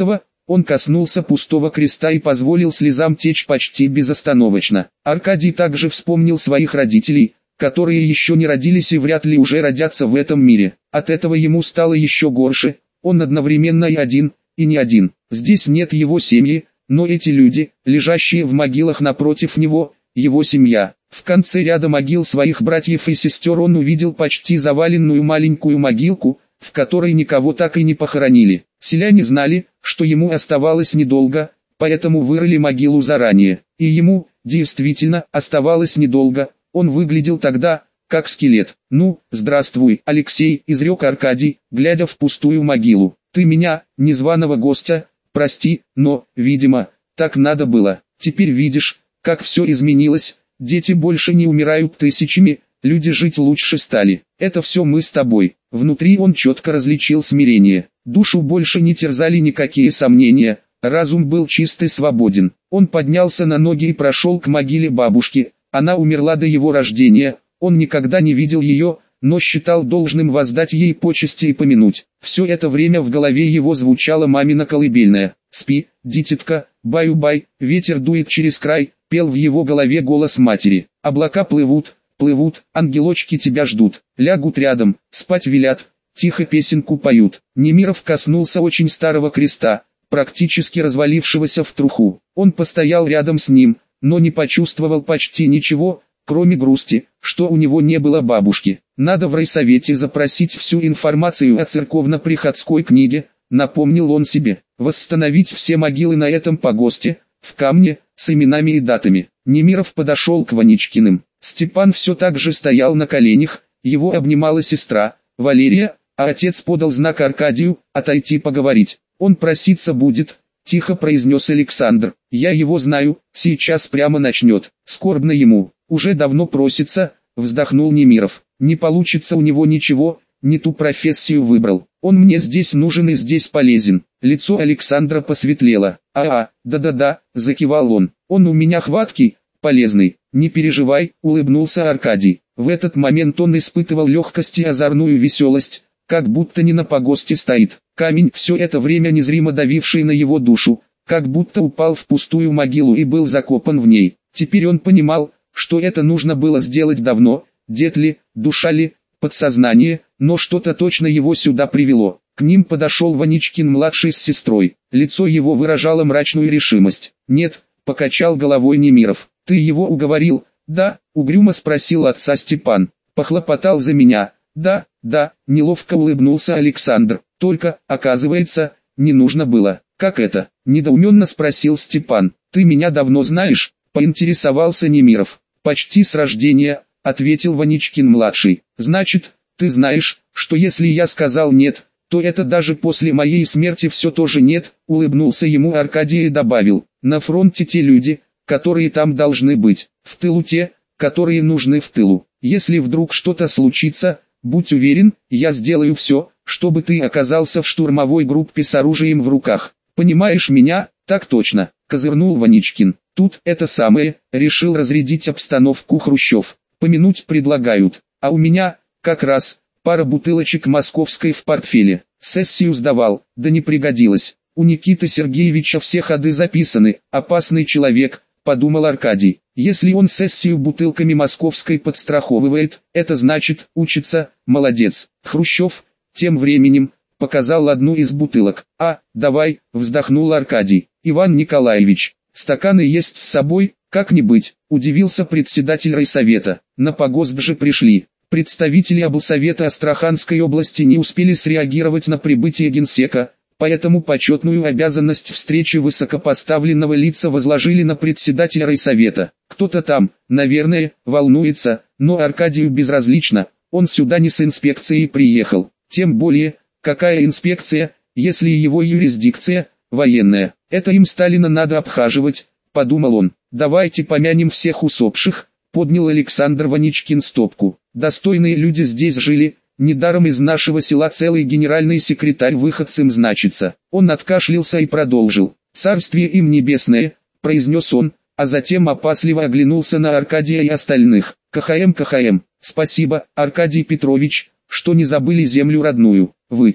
Он коснулся пустого креста и позволил слезам течь почти безостановочно. Аркадий также вспомнил своих родителей, которые еще не родились и вряд ли уже родятся в этом мире. От этого ему стало еще горше, он одновременно и один, и не один. Здесь нет его семьи, но эти люди, лежащие в могилах напротив него, его семья. В конце ряда могил своих братьев и сестер он увидел почти заваленную маленькую могилку, в которой никого так и не похоронили. Селяне знали, что ему оставалось недолго, поэтому вырыли могилу заранее. И ему, действительно, оставалось недолго. Он выглядел тогда, как скелет. «Ну, здравствуй, Алексей», — изрек Аркадий, глядя в пустую могилу. «Ты меня, незваного гостя, прости, но, видимо, так надо было. Теперь видишь, как все изменилось, дети больше не умирают тысячами, люди жить лучше стали. Это все мы с тобой». Внутри он четко различил смирение. Душу больше не терзали никакие сомнения, разум был чист и свободен. Он поднялся на ноги и прошел к могиле бабушки. Она умерла до его рождения, он никогда не видел ее, но считал должным воздать ей почести и помянуть. Все это время в голове его звучала мамина колыбельная. «Спи, дитятка, баю-бай, ветер дует через край», пел в его голове голос матери. «Облака плывут, плывут, ангелочки тебя ждут, лягут рядом, спать велят, тихо песенку поют». Немиров коснулся очень старого креста, практически развалившегося в труху. Он постоял рядом с ним, но не почувствовал почти ничего, кроме грусти, что у него не было бабушки. Надо в райсовете запросить всю информацию о церковно-приходской книге, напомнил он себе. Восстановить все могилы на этом погосте, в камне, с именами и датами. Немиров подошел к Ваничкиным. Степан все так же стоял на коленях, его обнимала сестра, Валерия, а отец подал знак Аркадию, отойти поговорить. «Он проситься будет», — тихо произнес Александр. «Я его знаю, сейчас прямо начнет. Скорбно ему, уже давно просится», — вздохнул Немиров. «Не получится у него ничего, не ту профессию выбрал. Он мне здесь нужен и здесь полезен». Лицо Александра посветлело. Да-да-да», — закивал он. «Он у меня хваткий, полезный. Не переживай», — улыбнулся Аркадий. В этот момент он испытывал легкость и озорную веселость, как будто не на погосте стоит. Камень, все это время незримо давивший на его душу, как будто упал в пустую могилу и был закопан в ней. Теперь он понимал, что это нужно было сделать давно, дед ли, душа ли, подсознание, но что-то точно его сюда привело. К ним подошел Ваничкин-младший с сестрой. Лицо его выражало мрачную решимость. «Нет», — покачал головой Немиров. «Ты его уговорил?» «Да», — угрюмо спросил отца Степан. «Похлопотал за меня?» «Да, да», — неловко улыбнулся Александр. «Только, оказывается, не нужно было». «Как это?» — недоуменно спросил Степан. «Ты меня давно знаешь?» — поинтересовался Немиров. «Почти с рождения», — ответил Ваничкин-младший. «Значит, ты знаешь, что если я сказал «нет», то это даже после моей смерти все тоже «нет», — улыбнулся ему Аркадий и добавил. «На фронте те люди, которые там должны быть, в тылу те, которые нужны в тылу. Если вдруг что-то случится, будь уверен, я сделаю все, чтобы ты оказался в штурмовой группе с оружием в руках. Понимаешь меня?» «Так точно», — козырнул Ваничкин. «Тут это самое», — решил разрядить обстановку Хрущев. «Помянуть предлагают, а у меня, как раз, пара бутылочек московской в портфеле. Сессию сдавал, да не пригодилось. У Никиты Сергеевича все ходы записаны, опасный человек», — подумал Аркадий. «Если он сессию бутылками московской подстраховывает, это значит, учится, молодец». Хрущев, тем временем, показал одну из бутылок. «Давай», — вздохнул Аркадий. «Иван Николаевич, стаканы есть с собой?» «Как не быть», — удивился председатель райсовета. «На погост же пришли». Представители облсовета Астраханской области не успели среагировать на прибытие генсека, поэтому почетную обязанность встречи высокопоставленного лица возложили на председателя райсовета. Кто-то там, наверное, волнуется, но Аркадию безразлично, он сюда не с инспекцией приехал. Тем более, какая инспекция, если его юрисдикция военная? Это им Сталина надо обхаживать, подумал он. «Давайте помянем всех усопших», поднял Александр Ваничкин стопку. «Достойные люди здесь жили, недаром из нашего села целый генеральный секретарь выходцем значится». Он откашлялся и продолжил. «Царствие им небесное», произнес он, а затем опасливо оглянулся на Аркадия и остальных. «КХМ, спасибо, Аркадий Петрович, что не забыли землю родную. Выпьем».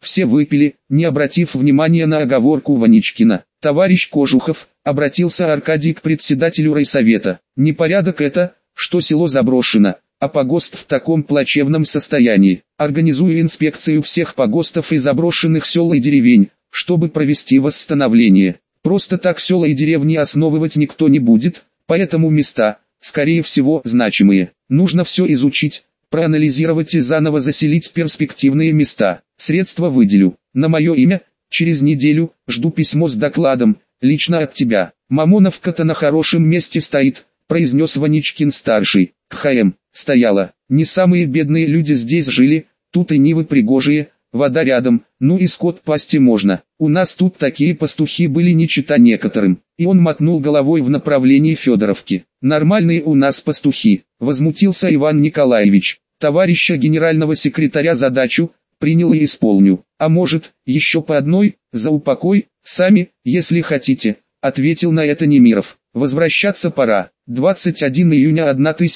Все выпили, не обратив внимания на оговорку Ваничкина. «Товарищ Кожухов», — обратился Аркадий к председателю райсовета, — «непорядок это, что село заброшено, а погост в таком плачевном состоянии. Организую инспекцию всех погостов и заброшенных сел и деревень, чтобы провести восстановление. Просто так села и деревни основывать никто не будет, поэтому места, скорее всего, значимые. Нужно все изучить, проанализировать и заново заселить перспективные места. Средства выделю. На мое имя, через неделю, жду письмо с докладом, лично от тебя. Мамоновка-то на хорошем месте стоит», — произнес Ваничкин-старший. «КХМ, стояла. Не самые бедные люди здесь жили, тут и нивы пригожие, вода рядом, ну и скот пасти можно. У нас тут такие пастухи были не чета некоторым». И он мотнул головой в направлении Федоровки. «Нормальные у нас пастухи», — возмутился Иван Николаевич. «Товарища генерального секретаря задачу принял и исполню. А может, еще по одной, за упокой, сами, если хотите», — ответил на это Немиров. «Возвращаться пора. 21 июня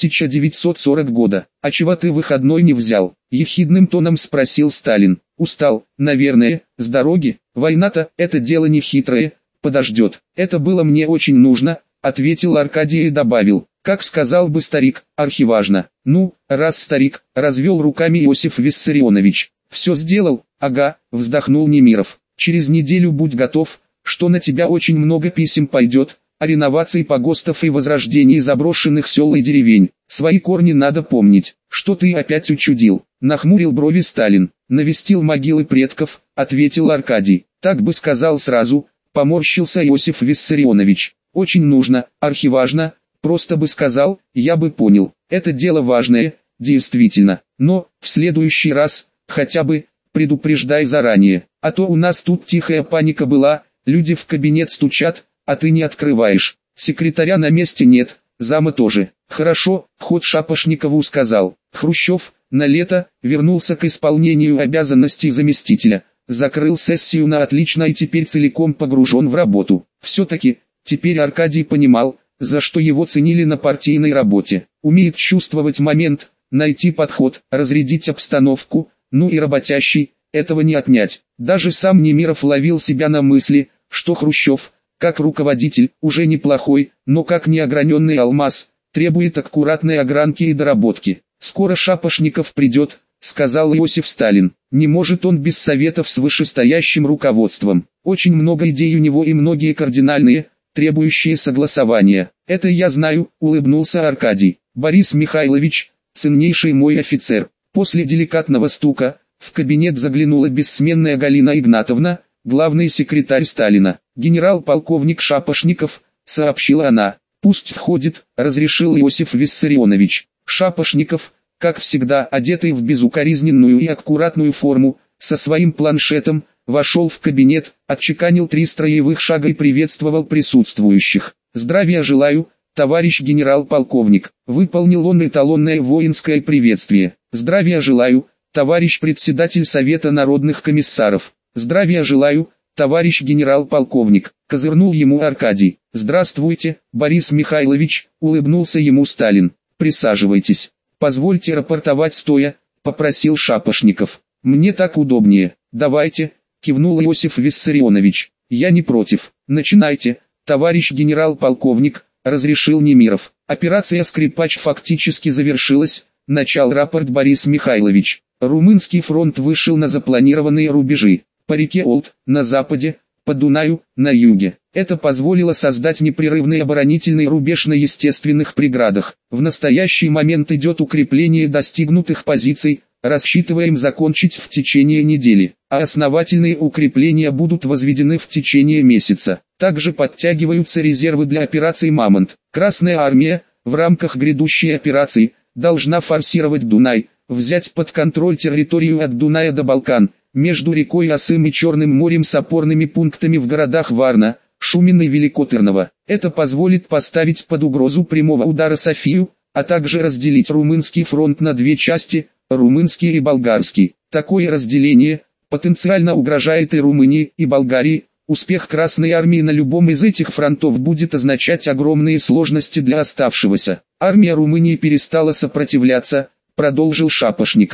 1940 года. А чего ты выходной не взял?» — ехидным тоном спросил Сталин. «Устал, наверное, с дороги. Война-то, это дело не хитрое, подождет. Это было мне очень нужно», — ответил Аркадий и добавил. «Как сказал бы старик, архиважно». «Ну, раз старик», — развел руками Иосиф Виссарионович. «Все сделал?» «Ага», — вздохнул Немиров. «Через неделю будь готов, что на тебя очень много писем пойдет, о реновации погостов и возрождении заброшенных сел и деревень. Свои корни надо помнить». «Что ты опять учудил?» — нахмурил брови Сталин. «Навестил могилы предков», — ответил Аркадий. «Так бы сказал сразу», — поморщился Иосиф Виссарионович. «Очень нужно, архиважно, просто бы сказал, я бы понял. Это дело важное, действительно, но, в следующий раз, хотя бы, предупреждай заранее, а то у нас тут тихая паника была, люди в кабинет стучат, а ты не открываешь. Секретаря на месте нет, зама тоже». «Хорошо», — ход Шапошникову сказал. Хрущев, на лето, вернулся к исполнению обязанностей заместителя, закрыл сессию на отлично и теперь целиком погружен в работу. Все-таки, теперь Аркадий понимал, за что его ценили на партийной работе. Умеет чувствовать момент, найти подход, разрядить обстановку, ну и работящий, этого не отнять. Даже сам Немиров ловил себя на мысли, что Хрущев, как руководитель, уже неплохой, но как неограненный алмаз, требует аккуратной огранки и доработки. «Скоро Шапошников придет», — сказал Иосиф Сталин. «Не может он без советов с вышестоящим руководством. Очень много идей у него и многие кардинальные, требующие согласования». «Это я знаю», — улыбнулся Аркадий. «Борис Михайлович, ценнейший мой офицер». После деликатного стука, в кабинет заглянула бессменная Галина Игнатовна, главный секретарь Сталина. «Генерал-полковник Шапошников», — сообщила она. «Пусть входит», — разрешил Иосиф Виссарионович. Шапошников, как всегда одетый в безукоризненную и аккуратную форму, со своим планшетом, вошел в кабинет, отчеканил 3 строевых шага и приветствовал присутствующих. «Здравия желаю, товарищ генерал-полковник», — выполнил он эталонное воинское приветствие. «Здравия желаю, товарищ председатель Совета народных комиссаров». «Здравия желаю, товарищ генерал-полковник», — козырнул ему Аркадий. «Здравствуйте, Борис Михайлович», — улыбнулся ему Сталин. «Присаживайтесь. Позвольте рапортовать стоя», — попросил Шапошников. «Мне так удобнее». «Давайте», — кивнул Иосиф Виссарионович. «Я не против. Начинайте, товарищ генерал-полковник», — разрешил Немиров. «Операция «Скрипач» фактически завершилась», — начал рапорт Борис Михайлович. Румынский фронт вышел на запланированные рубежи. По реке Олд, на западе, по Дунаю, на юге. Это позволило создать непрерывный оборонительный рубеж на естественных преградах. В настоящий момент идет укрепление достигнутых позиций, рассчитываем закончить в течение недели, а основательные укрепления будут возведены в течение месяца. Также подтягиваются резервы для операции «Мамонт». Красная армия, в рамках грядущей операции, должна форсировать Дунай, взять под контроль территорию от Дуная до Балкан, между рекой Осым и Черным морем с опорными пунктами в городах Варна, Шумен и Великотырново. Это позволит поставить под угрозу прямого удара Софию, а также разделить румынский фронт на 2 части, румынский и болгарский. Такое разделение потенциально угрожает и Румынии, и Болгарии. Успех Красной армии на любом из этих фронтов будет означать огромные сложности для оставшегося. Армия Румынии перестала сопротивляться, продолжил Шапошников.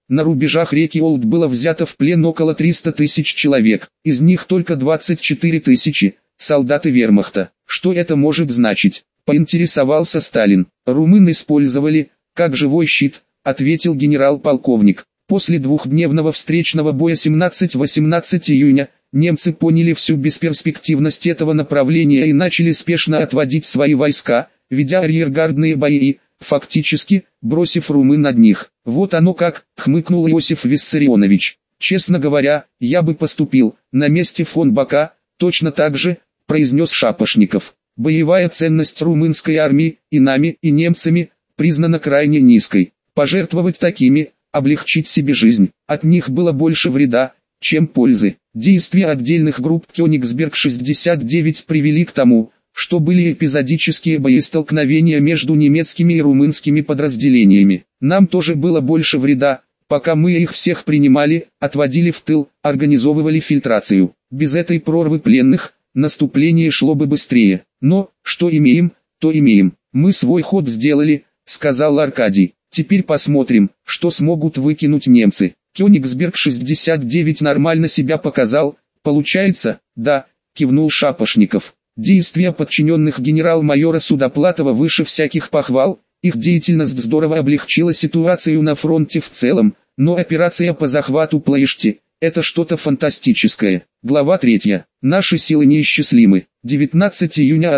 На рубежах реки Олд было взято в плен около 300 тысяч человек, из них только 24 тысячи – солдаты вермахта. Что это может значить? Поинтересовался Сталин. Румын использовали, как живой щит, ответил генерал-полковник. После двухдневного встречного боя 17-18 июня, немцы поняли всю бесперспективность этого направления и начали спешно отводить свои войска, ведя арьергардные бои, фактически, бросив румын одних. Вот оно как, хмыкнул Иосиф Виссарионович. Честно говоря, я бы поступил, на месте фон Бока, точно так же, произнес Шапошников. Боевая ценность румынской армии, и нами, и немцами, признана крайне низкой. Пожертвовать такими, облегчить себе жизнь, от них было больше вреда, чем пользы. Действия отдельных групп Кёнигсберг-69 привели к тому, что были эпизодические боестолкновения между немецкими и румынскими подразделениями. Нам тоже было больше вреда, пока мы их всех принимали, отводили в тыл, организовывали фильтрацию. Без этой прорвы пленных, наступление шло бы быстрее. Но, что имеем, то имеем. Мы свой ход сделали, сказал Аркадий. Теперь посмотрим, что смогут выкинуть немцы. Кёнигсберг-69 нормально себя показал, получается? Да, кивнул Шапошников. Действия подчиненных генерал-майора Судоплатова выше всяких похвал, их деятельность здорово облегчила ситуацию на фронте в целом, но операция по захвату Плоешти – это что-то фантастическое. Глава 3. Наши силы неисчислимы. 19 июня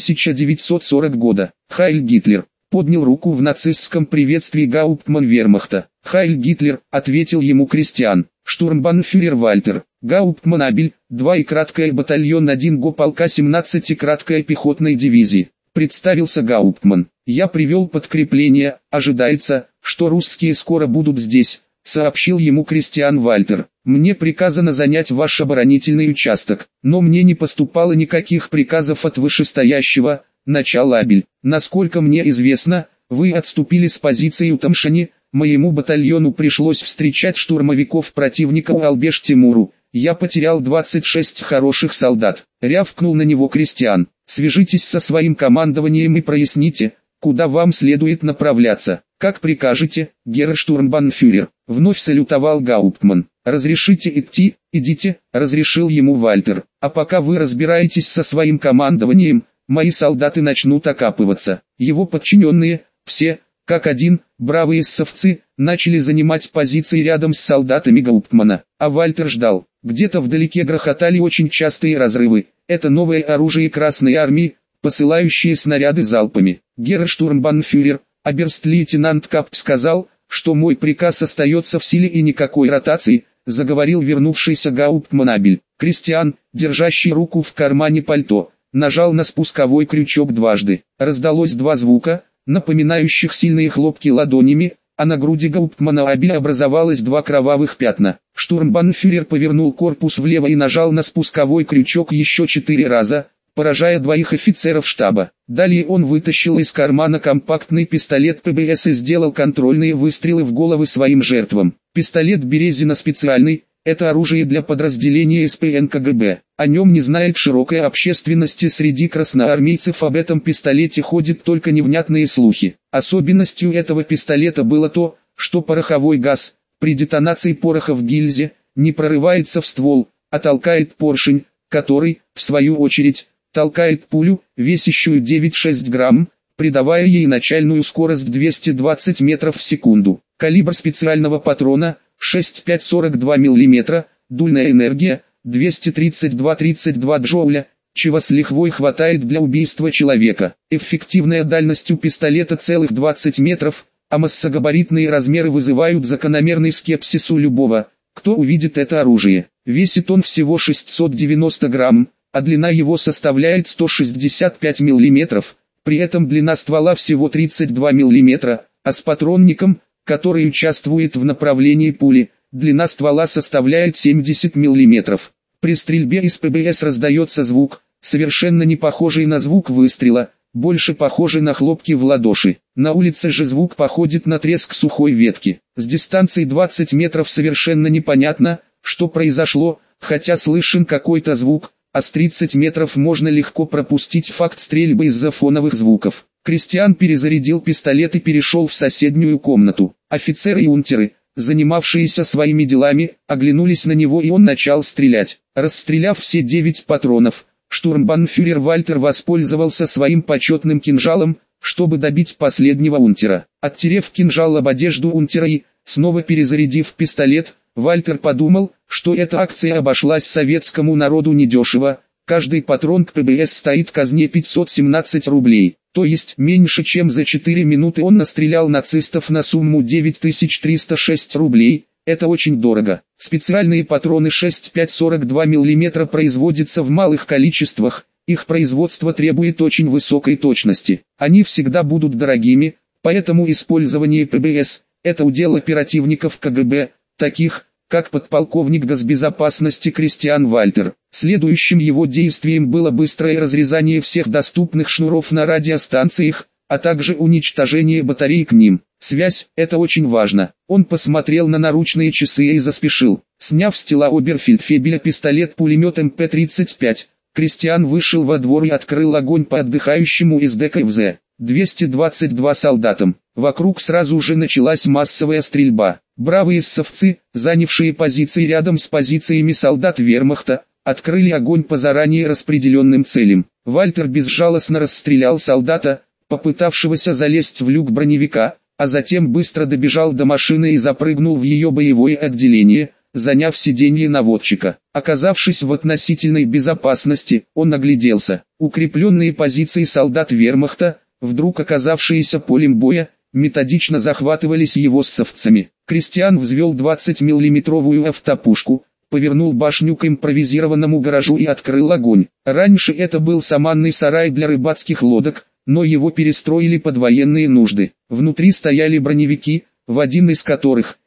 1940 года. Хайль Гитлер. Поднял руку в нацистском приветствии гауптман вермахта. «Хайль Гитлер», — ответил ему Кристиан. «Штурмбанфюрер Вальтер, гауптман Абель, 2 и краткая батальон 1 ГО полка 17 и краткая пехотной дивизии». Представился гауптман. «Я привел подкрепление, ожидается, что русские скоро будут здесь», — сообщил ему Кристиан Вальтер. «Мне приказано занять ваш оборонительный участок, но мне не поступало никаких приказов от вышестоящего», — начал Абель. «Насколько мне известно, вы отступили с позиции у Тамшани, моему батальону пришлось встречать штурмовиков противника у Албеш-Тимуру. Я потерял 26 хороших солдат», — рявкнул на него Кристиан. «Свяжитесь со своим командованием и проясните, куда вам следует направляться». «Как прикажете, герр-штурмбанфюрер», — вновь салютовал гауптман. «Разрешите идти, идите», — разрешил ему Вальтер. «А пока вы разбираетесь со своим командованием, мои солдаты начнут окапываться». Его подчиненные, все, как один, бравые эсэсовцы, начали занимать позиции рядом с солдатами гауптмана. А Вальтер ждал. Где-то вдалеке грохотали очень частые разрывы. Это новое оружие Красной Армии, посылающие снаряды залпами. «Герр-штурмбанфюрер», оберст-лейтенант Капп сказал, что мой приказ остается в силе и никакой ротации, заговорил вернувшийся гауптман Абель. Кристиан, держащий руку в кармане пальто, нажал на спусковой крючок дважды. Раздалось два звука, напоминающих сильные хлопки ладонями, а на груди гауптмана Абеля образовалось два кровавых пятна. Штурмбанфюрер повернул корпус влево и нажал на спусковой крючок еще 4 раза, поражая двоих офицеров штаба. Далее он вытащил из кармана компактный пистолет ПБС и сделал контрольные выстрелы в головы своим жертвам. Пистолет Березина специальный, это оружие для подразделения СПН КГБ. О нем не знает широкая общественность, и среди красноармейцев об этом пистолете ходят только невнятные слухи. Особенностью этого пистолета было то, что пороховой газ, при детонации пороха в гильзе, не прорывается в ствол, а толкает поршень, который, в свою очередь, толкает пулю, весящую 9,6 грамм, придавая ей начальную скорость 220 метров в секунду. Калибр специального патрона 6,5-42 мм, дульная энергия 232-32 джоуля, чего с лихвой хватает для убийства человека. Эффективная дальность у пистолета целых 20 метров, а массогабаритные размеры вызывают закономерный скепсис у любого, кто увидит это оружие. Весит он всего 690 грамм, а длина его составляет 165 мм, при этом длина ствола всего 32 мм, а с патронником, который участвует в направлении пули, длина ствола составляет 70 мм. При стрельбе из ПБС раздается звук, совершенно не похожий на звук выстрела, больше похожий на хлопки в ладоши. На улице же звук походит на треск сухой ветки. С дистанции 20 метров совершенно непонятно, что произошло, хотя слышен какой-то звук, а с 30 метров можно легко пропустить факт стрельбы из-за фоновых звуков. Кристиан перезарядил пистолет и перешел в соседнюю комнату. Офицеры и унтеры, занимавшиеся своими делами, оглянулись на него, и он начал стрелять. Расстреляв все 9 патронов, штурмбанфюрер Вальтер воспользовался своим почетным кинжалом, чтобы добить последнего унтера. Оттерев кинжал об одежду унтера и, снова перезарядив пистолет, Вальтер подумал, что эта акция обошлась советскому народу недешево. Каждый патрон к ПБС стоит в казне 517 рублей, то есть меньше чем за 4 минуты он настрелял нацистов на сумму 9306 рублей. Это очень дорого. Специальные патроны 6,5-42 мм производятся в малых количествах, их производство требует очень высокой точности. Они всегда будут дорогими, поэтому использование ПБС – это удел оперативников КГБ, таких, как подполковник госбезопасности Кристиан Вальтер. Следующим его действием было быстрое разрезание всех доступных шнуров на радиостанциях, а также уничтожение батарей к ним. Связь – это очень важно. Он посмотрел на наручные часы и заспешил. Сняв с тела оберфельдфебеля пистолет-пулемет МП-35, Кристиан вышел во двор и открыл огонь по отдыхающему из ДКВЗ. 222 солдатам. Вокруг сразу же началась массовая стрельба. Бравые эсэсовцы, занявшие позиции рядом с позициями солдат вермахта, открыли огонь по заранее распределенным целям. Вальтер безжалостно расстрелял солдата, попытавшегося залезть в люк броневика, а затем быстро добежал до машины и запрыгнул в ее боевое отделение, заняв сиденье наводчика. Оказавшись в относительной безопасности, он огляделся. Укрепленные позиции солдат вермахта, вдруг оказавшиеся полем боя, методично захватывались его эсэсовцами. Кристиан взвел 20-миллиметровую автопушку, повернул башню к импровизированному гаражу и открыл огонь. Раньше это был саманный сарай для рыбацких лодок, но его перестроили под военные нужды. Внутри стояли броневики, в один из которых,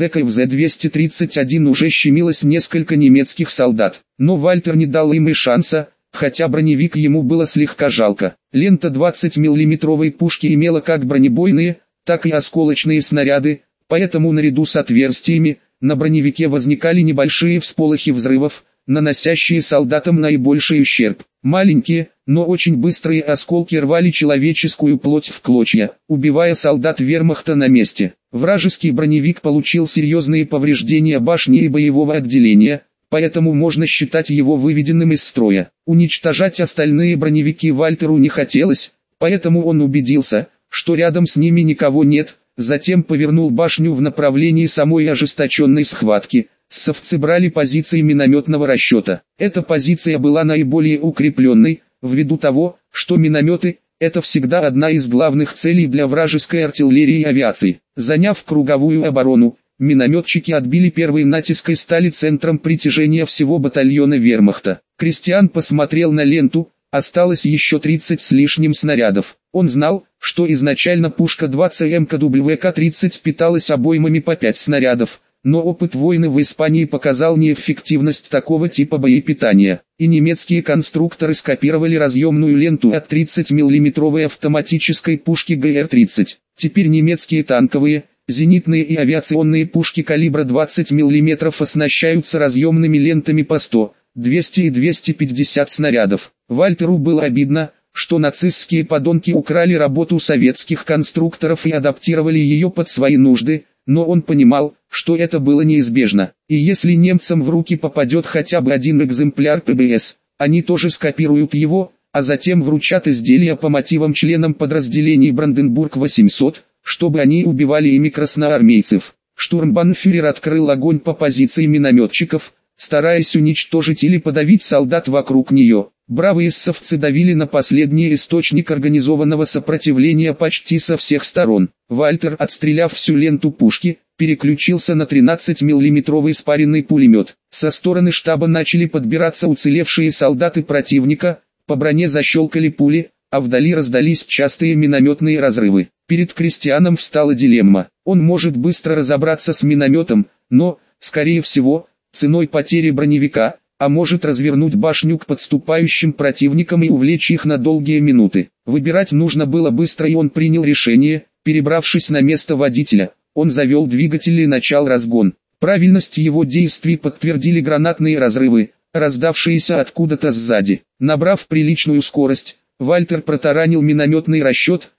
СДКВЗ-231, уже щемилось несколько немецких солдат. Но Вальтер не дал им и шанса, хотя броневик ему было слегка жалко. Лента 20-миллиметровой пушки имела как бронебойные, так и осколочные снаряды, поэтому наряду с отверстиями, на броневике возникали небольшие всполохи взрывов, наносящие солдатам наибольший ущерб. Маленькие, но очень быстрые осколки рвали человеческую плоть в клочья, убивая солдат вермахта на месте. Вражеский броневик получил серьезные повреждения башни и боевого отделения, поэтому можно считать его выведенным из строя. Уничтожать остальные броневики Вальтеру не хотелось, поэтому он убедился, что рядом с ними никого нет, затем повернул башню в направлении самой ожесточенной схватки. Эсэсовцы брали позиции минометного расчета. Эта позиция была наиболее укрепленной, ввиду того, что минометы – это всегда одна из главных целей для вражеской артиллерии и авиации. Заняв круговую оборону, минометчики отбили первый натиск и стали центром притяжения всего батальона вермахта. Кристиан посмотрел на ленту, осталось еще 30 с лишним снарядов. Он знал, что изначально пушка 20 МКВК-30 питалась обоймами по 5 снарядов, но опыт войны в Испании показал неэффективность такого типа боепитания, и немецкие конструкторы скопировали разъемную ленту от 30 мм автоматической пушки ГР-30. Теперь немецкие танковые, зенитные и авиационные пушки калибра 20 мм оснащаются разъемными лентами по 100, 200 и 250 снарядов. Вальтеру было обидно, что нацистские подонки украли работу советских конструкторов и адаптировали ее под свои нужды, но он понимал, что это было неизбежно, и если немцам в руки попадет хотя бы один экземпляр ПБС, они тоже скопируют его, а затем вручат изделия по мотивам членам подразделений Бранденбург-800, чтобы они убивали ими красноармейцев. Штурмбанфюрер открыл огонь по позиции минометчиков, стараясь уничтожить или подавить солдат вокруг нее. Бравые эсэсовцы давили на последний источник организованного сопротивления почти со всех сторон. Вальтер, отстреляв всю ленту пушки, переключился на 13-миллиметровый спаренный пулемет. Со стороны штаба начали подбираться уцелевшие солдаты противника, по броне защелкали пули, а вдали раздались частые минометные разрывы. Перед Кристианом встала дилемма. Он может быстро разобраться с минометом, но, скорее всего, ценой потери броневика, а может развернуть башню к подступающим противникам и увлечь их на долгие минуты. Выбирать нужно было быстро, и он принял решение, перебравшись на место водителя. Он завел двигатель и начал разгон. Правильность его действий подтвердили гранатные разрывы, раздавшиеся откуда-то сзади. Набрав приличную скорость, Вальтер протаранил минометный расчет,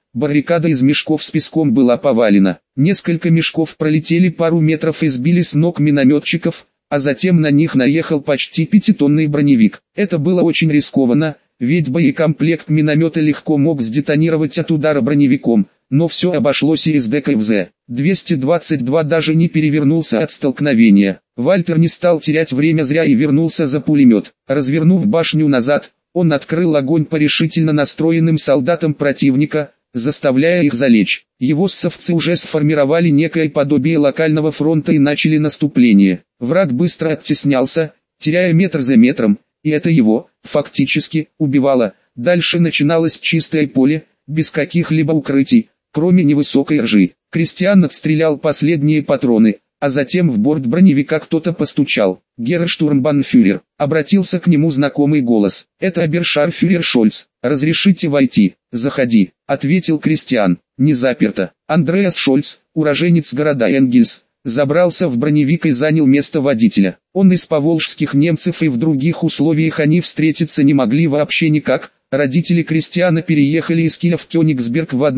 баррикада из мешков с песком была повалена. Несколько мешков пролетели пару метров и сбили с ног минометчиков, а затем на них наехал почти 5-тонный броневик. Это было очень рискованно, ведь боекомплект миномета легко мог сдетонировать от удара броневиком, но все обошлось и из ДКВЗ-222 даже не перевернулся от столкновения. Вальтер не стал терять время зря и вернулся за пулемет. Развернув башню назад, он открыл огонь по решительно настроенным солдатам противника, заставляя их залечь. Его эсэсовцы уже сформировали некое подобие локального фронта и начали наступление. Враг быстро оттеснялся, теряя метр за метром, и это его, фактически, убивало. Дальше начиналось чистое поле, без каких-либо укрытий, кроме невысокой ржи. Кристиан отстрелял последние патроны, а затем в борт броневика кто-то постучал. «Геррштурмбанфюрер», обратился к нему знакомый голос. «Это обершарфюрер Шольц. Разрешите войти?» «Заходи», ответил Кристиан. «Не заперто». Андреас Шольц, уроженец города Энгельс, забрался в броневик и занял место водителя. Он из поволжских немцев, и в других условиях они встретиться не могли вообще никак. Родители Кристиана переехали из Киева в Кёнигсберг в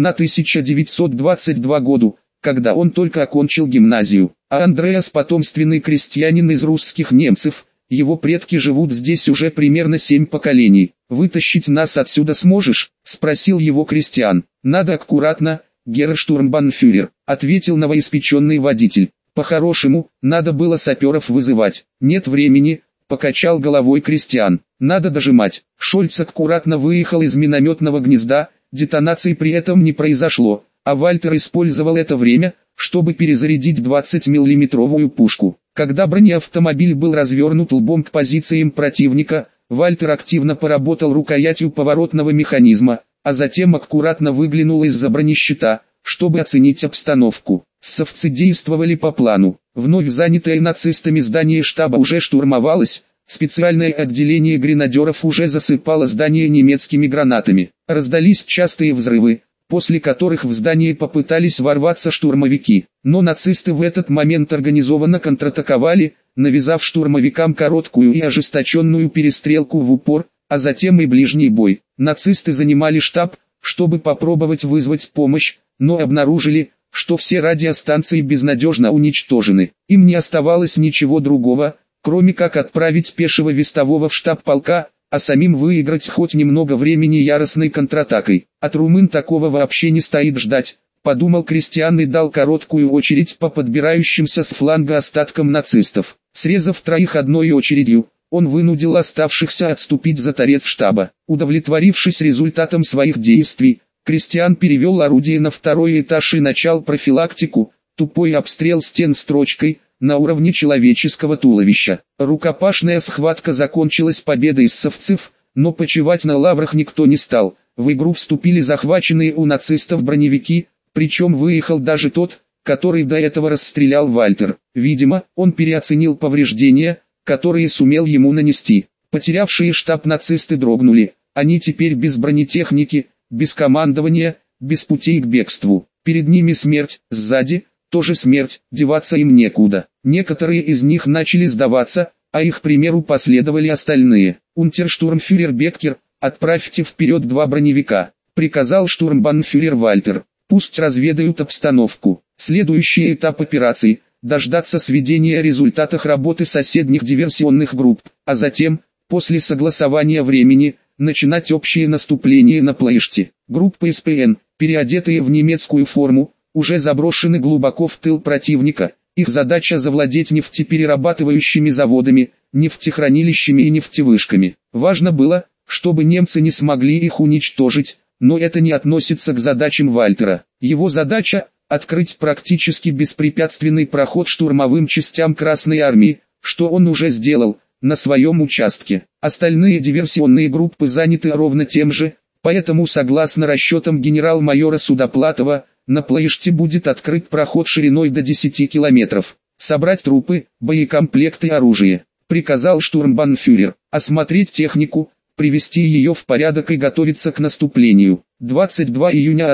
1922 году, когда он только окончил гимназию. А Андреас потомственный крестьянин из русских немцев, его предки живут здесь уже примерно 7 поколений. «Вытащить нас отсюда сможешь?» – спросил его Кристиан. «Надо аккуратно, геррштурмбанфюрер», – ответил новоиспеченный водитель. «По-хорошему, надо было саперов вызывать». «Нет времени», – покачал головой Кристиан. «Надо дожимать». Шольц аккуратно выехал из минометного гнезда, детонации при этом не произошло, а Вальтер использовал это время, чтобы перезарядить 20-миллиметровую пушку. Когда бронеавтомобиль был развернут лбом к позициям противника, Вальтер активно поработал рукоятью поворотного механизма, а затем аккуратно выглянул из-за бронещита, чтобы оценить обстановку. Эсэсовцы действовали по плану. Вновь занятое нацистами здание штаба уже штурмовалось, специальное отделение гренадеров уже засыпало здание немецкими гранатами. Раздались частые взрывы, после которых в здание попытались ворваться штурмовики. Но нацисты в этот момент организованно контратаковали, навязав штурмовикам короткую и ожесточенную перестрелку в упор, а затем и ближний бой. Нацисты занимали штаб, чтобы попробовать вызвать помощь, но обнаружили, что все радиостанции безнадежно уничтожены. Им не оставалось ничего другого, кроме как отправить пешего вестового в штаб полка, а самим выиграть хоть немного времени яростной контратакой. От румын такого вообще не стоит ждать, подумал Кристиан и дал короткую очередь по подбирающимся с фланга остаткам нацистов. Срезав троих одной очередью, он вынудил оставшихся отступить за торец штаба. Удовлетворившись результатом своих действий, Кристиан перевел орудие на второй этаж и начал профилактику, тупой обстрел стен строчкой, на уровне человеческого туловища. Рукопашная схватка закончилась победой эсэсовцев, но почивать на лаврах никто не стал. В игру вступили захваченные у нацистов броневики, причем выехал даже тот, который до этого расстрелял Вальтер. Видимо, он переоценил повреждения, которые сумел ему нанести. Потерявшие штаб нацисты дрогнули, они теперь без бронетехники, без командования, без путей к бегству. Перед ними смерть, сзади тоже смерть, деваться им некуда. Некоторые из них начали сдаваться, а их примеру последовали остальные. «Унтерштурмфюрер Беккер, отправьте вперед 2 броневика», приказал штурмбанфюрер Вальтер. «Пусть разведают обстановку». Следующий этап операции – дождаться сведения о результатах работы соседних диверсионных групп, а затем, после согласования времени, начинать общее наступление на Плейште. Группы СПН, переодетые в немецкую форму, уже заброшены глубоко в тыл противника. Их задача завладеть нефтеперерабатывающими заводами, нефтехранилищами и нефтевышками. Важно было, чтобы немцы не смогли их уничтожить, но это не относится к задачам Вальтера. Его задача – открыть практически беспрепятственный проход штурмовым частям Красной Армии, что он уже сделал, на своем участке. Остальные диверсионные группы заняты ровно тем же, поэтому согласно расчетам генерал-майора Судоплатова, на Плейште будет открыт проход шириной до 10 километров. «Собрать трупы, боекомплекты и оружие», приказал штурмбанфюрер. «Осмотреть технику, привести ее в порядок и готовиться к наступлению». 22 июня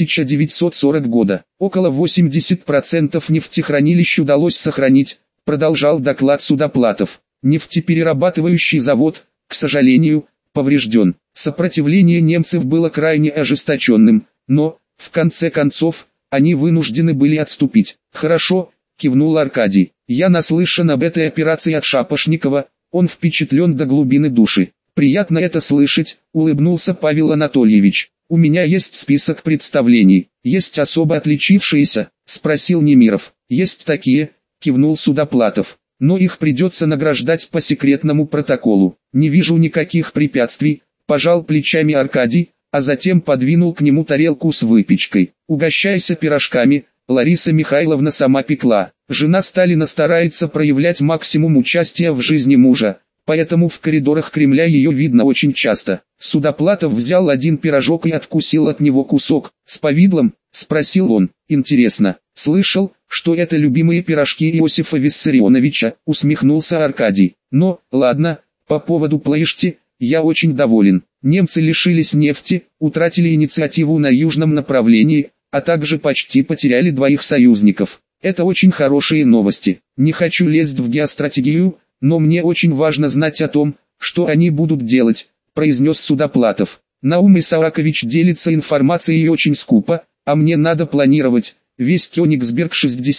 1940 года. Около 80% нефтехранилищ удалось сохранить, продолжал доклад Судоплатов. Нефтеперерабатывающий завод, к сожалению, поврежден. Сопротивление немцев было крайне ожесточенным, но, В конце концов, они вынуждены были отступить. «Хорошо», — кивнул Аркадий. «Я наслышан об этой операции от Шапошникова, он впечатлен до глубины души». «Приятно это слышать», — улыбнулся Павел Анатольевич. «У меня есть список представлений. Есть особо отличившиеся?» — спросил Немиров. «Есть такие», — кивнул Судоплатов. «Но их придется награждать по секретному протоколу». «Не вижу никаких препятствий», — пожал плечами Аркадий, а затем подвинул к нему тарелку с выпечкой. «Угощайся пирожками, Лариса Михайловна сама пекла». Жена Сталина старается проявлять максимум участия в жизни мужа, поэтому в коридорах Кремля ее видно очень часто. Судоплатов взял один пирожок и откусил от него кусок. «С повидлом?» — спросил он. «Интересно, слышал, что это любимые пирожки Иосифа Виссарионовича?» — усмехнулся Аркадий. «Но, ладно, по поводу Плоешти, я очень доволен. Немцы лишились нефти, утратили инициативу на южном направлении, а также почти потеряли двоих союзников. Это очень хорошие новости. Не хочу лезть в геостратегию, но мне очень важно знать о том, что они будут делать», — произнес Судоплатов. «Наум Исаакович делится информацией очень скупо, а мне надо планировать. Весь Кёнигсберг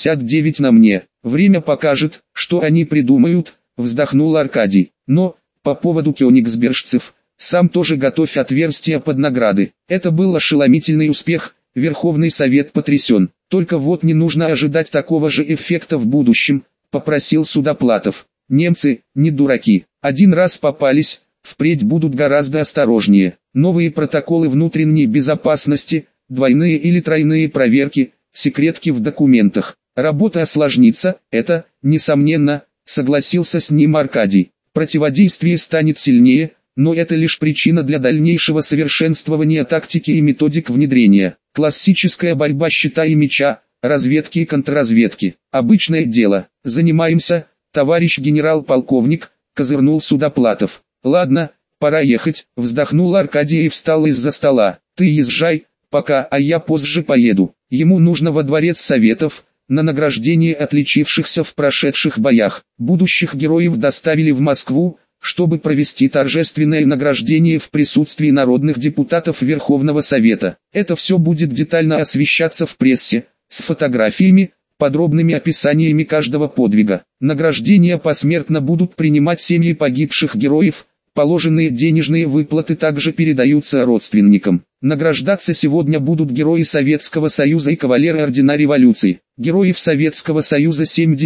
69 на мне. Время покажет, что они придумают», — вздохнул Аркадий. «Но, по поводу кёнигсбержцев, сам тоже готовь отверстия под награды». Это был ошеломительный успех, Верховный Совет потрясен. «Только вот не нужно ожидать такого же эффекта в будущем», — попросил Судоплатов. «Немцы, не дураки, один раз попались, впредь будут гораздо осторожнее. Новые протоколы внутренней безопасности, двойные или тройные проверки, секретки в документах. Работа осложнится, это, несомненно», — согласился с ним Аркадий. «Противодействие станет сильнее, но это лишь причина для дальнейшего совершенствования тактики и методик внедрения. Классическая борьба щита и меча, разведки и контрразведки. Обычное дело. Занимаемся, товарищ генерал-полковник», — козырнул Судоплатов. «Ладно, пора ехать», — вздохнул Аркадий и встал из-за стола. «Ты езжай, пока, а я позже поеду». Ему нужно во дворец Советов, на награждение отличившихся в прошедших боях. Будущих героев доставили в Москву, чтобы провести торжественное награждение в присутствии народных депутатов Верховного Совета. Это все будет детально освещаться в прессе, с фотографиями, подробными описаниями каждого подвига. Награждения посмертно будут принимать семьи погибших героев, положенные денежные выплаты также передаются родственникам. Награждаться сегодня будут герои Советского Союза и кавалеры Ордена Революции. Героев Советского Союза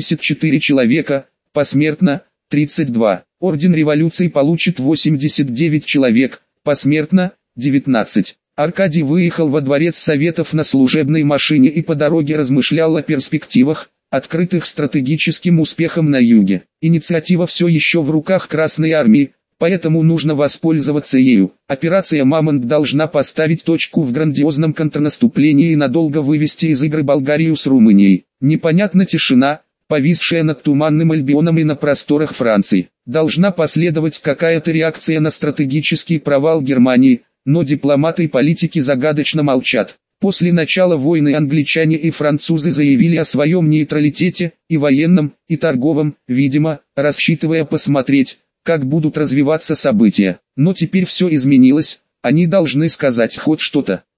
74 человека, посмертно 32. Орден Революции получит 89 человек, посмертно 19. Аркадий выехал во дворец Советов на служебной машине и по дороге размышлял о перспективах, открытых стратегическим успехом на юге. Инициатива все еще в руках Красной Армии, поэтому нужно воспользоваться ею. Операция «Мамонт» должна поставить точку в грандиозном контрнаступлении и надолго вывести из игры Болгарию с Румынией. Непонятна тишина, повисшая над Туманным Альбионом и на просторах Франции. Должна последовать какая-то реакция на стратегический провал Германии, но дипломаты и политики загадочно молчат. После начала войны англичане и французы заявили о своем нейтралитете, и военном, и торговом, видимо, рассчитывая посмотреть, как будут развиваться события. Но теперь все изменилось, они должны сказать хоть что-то.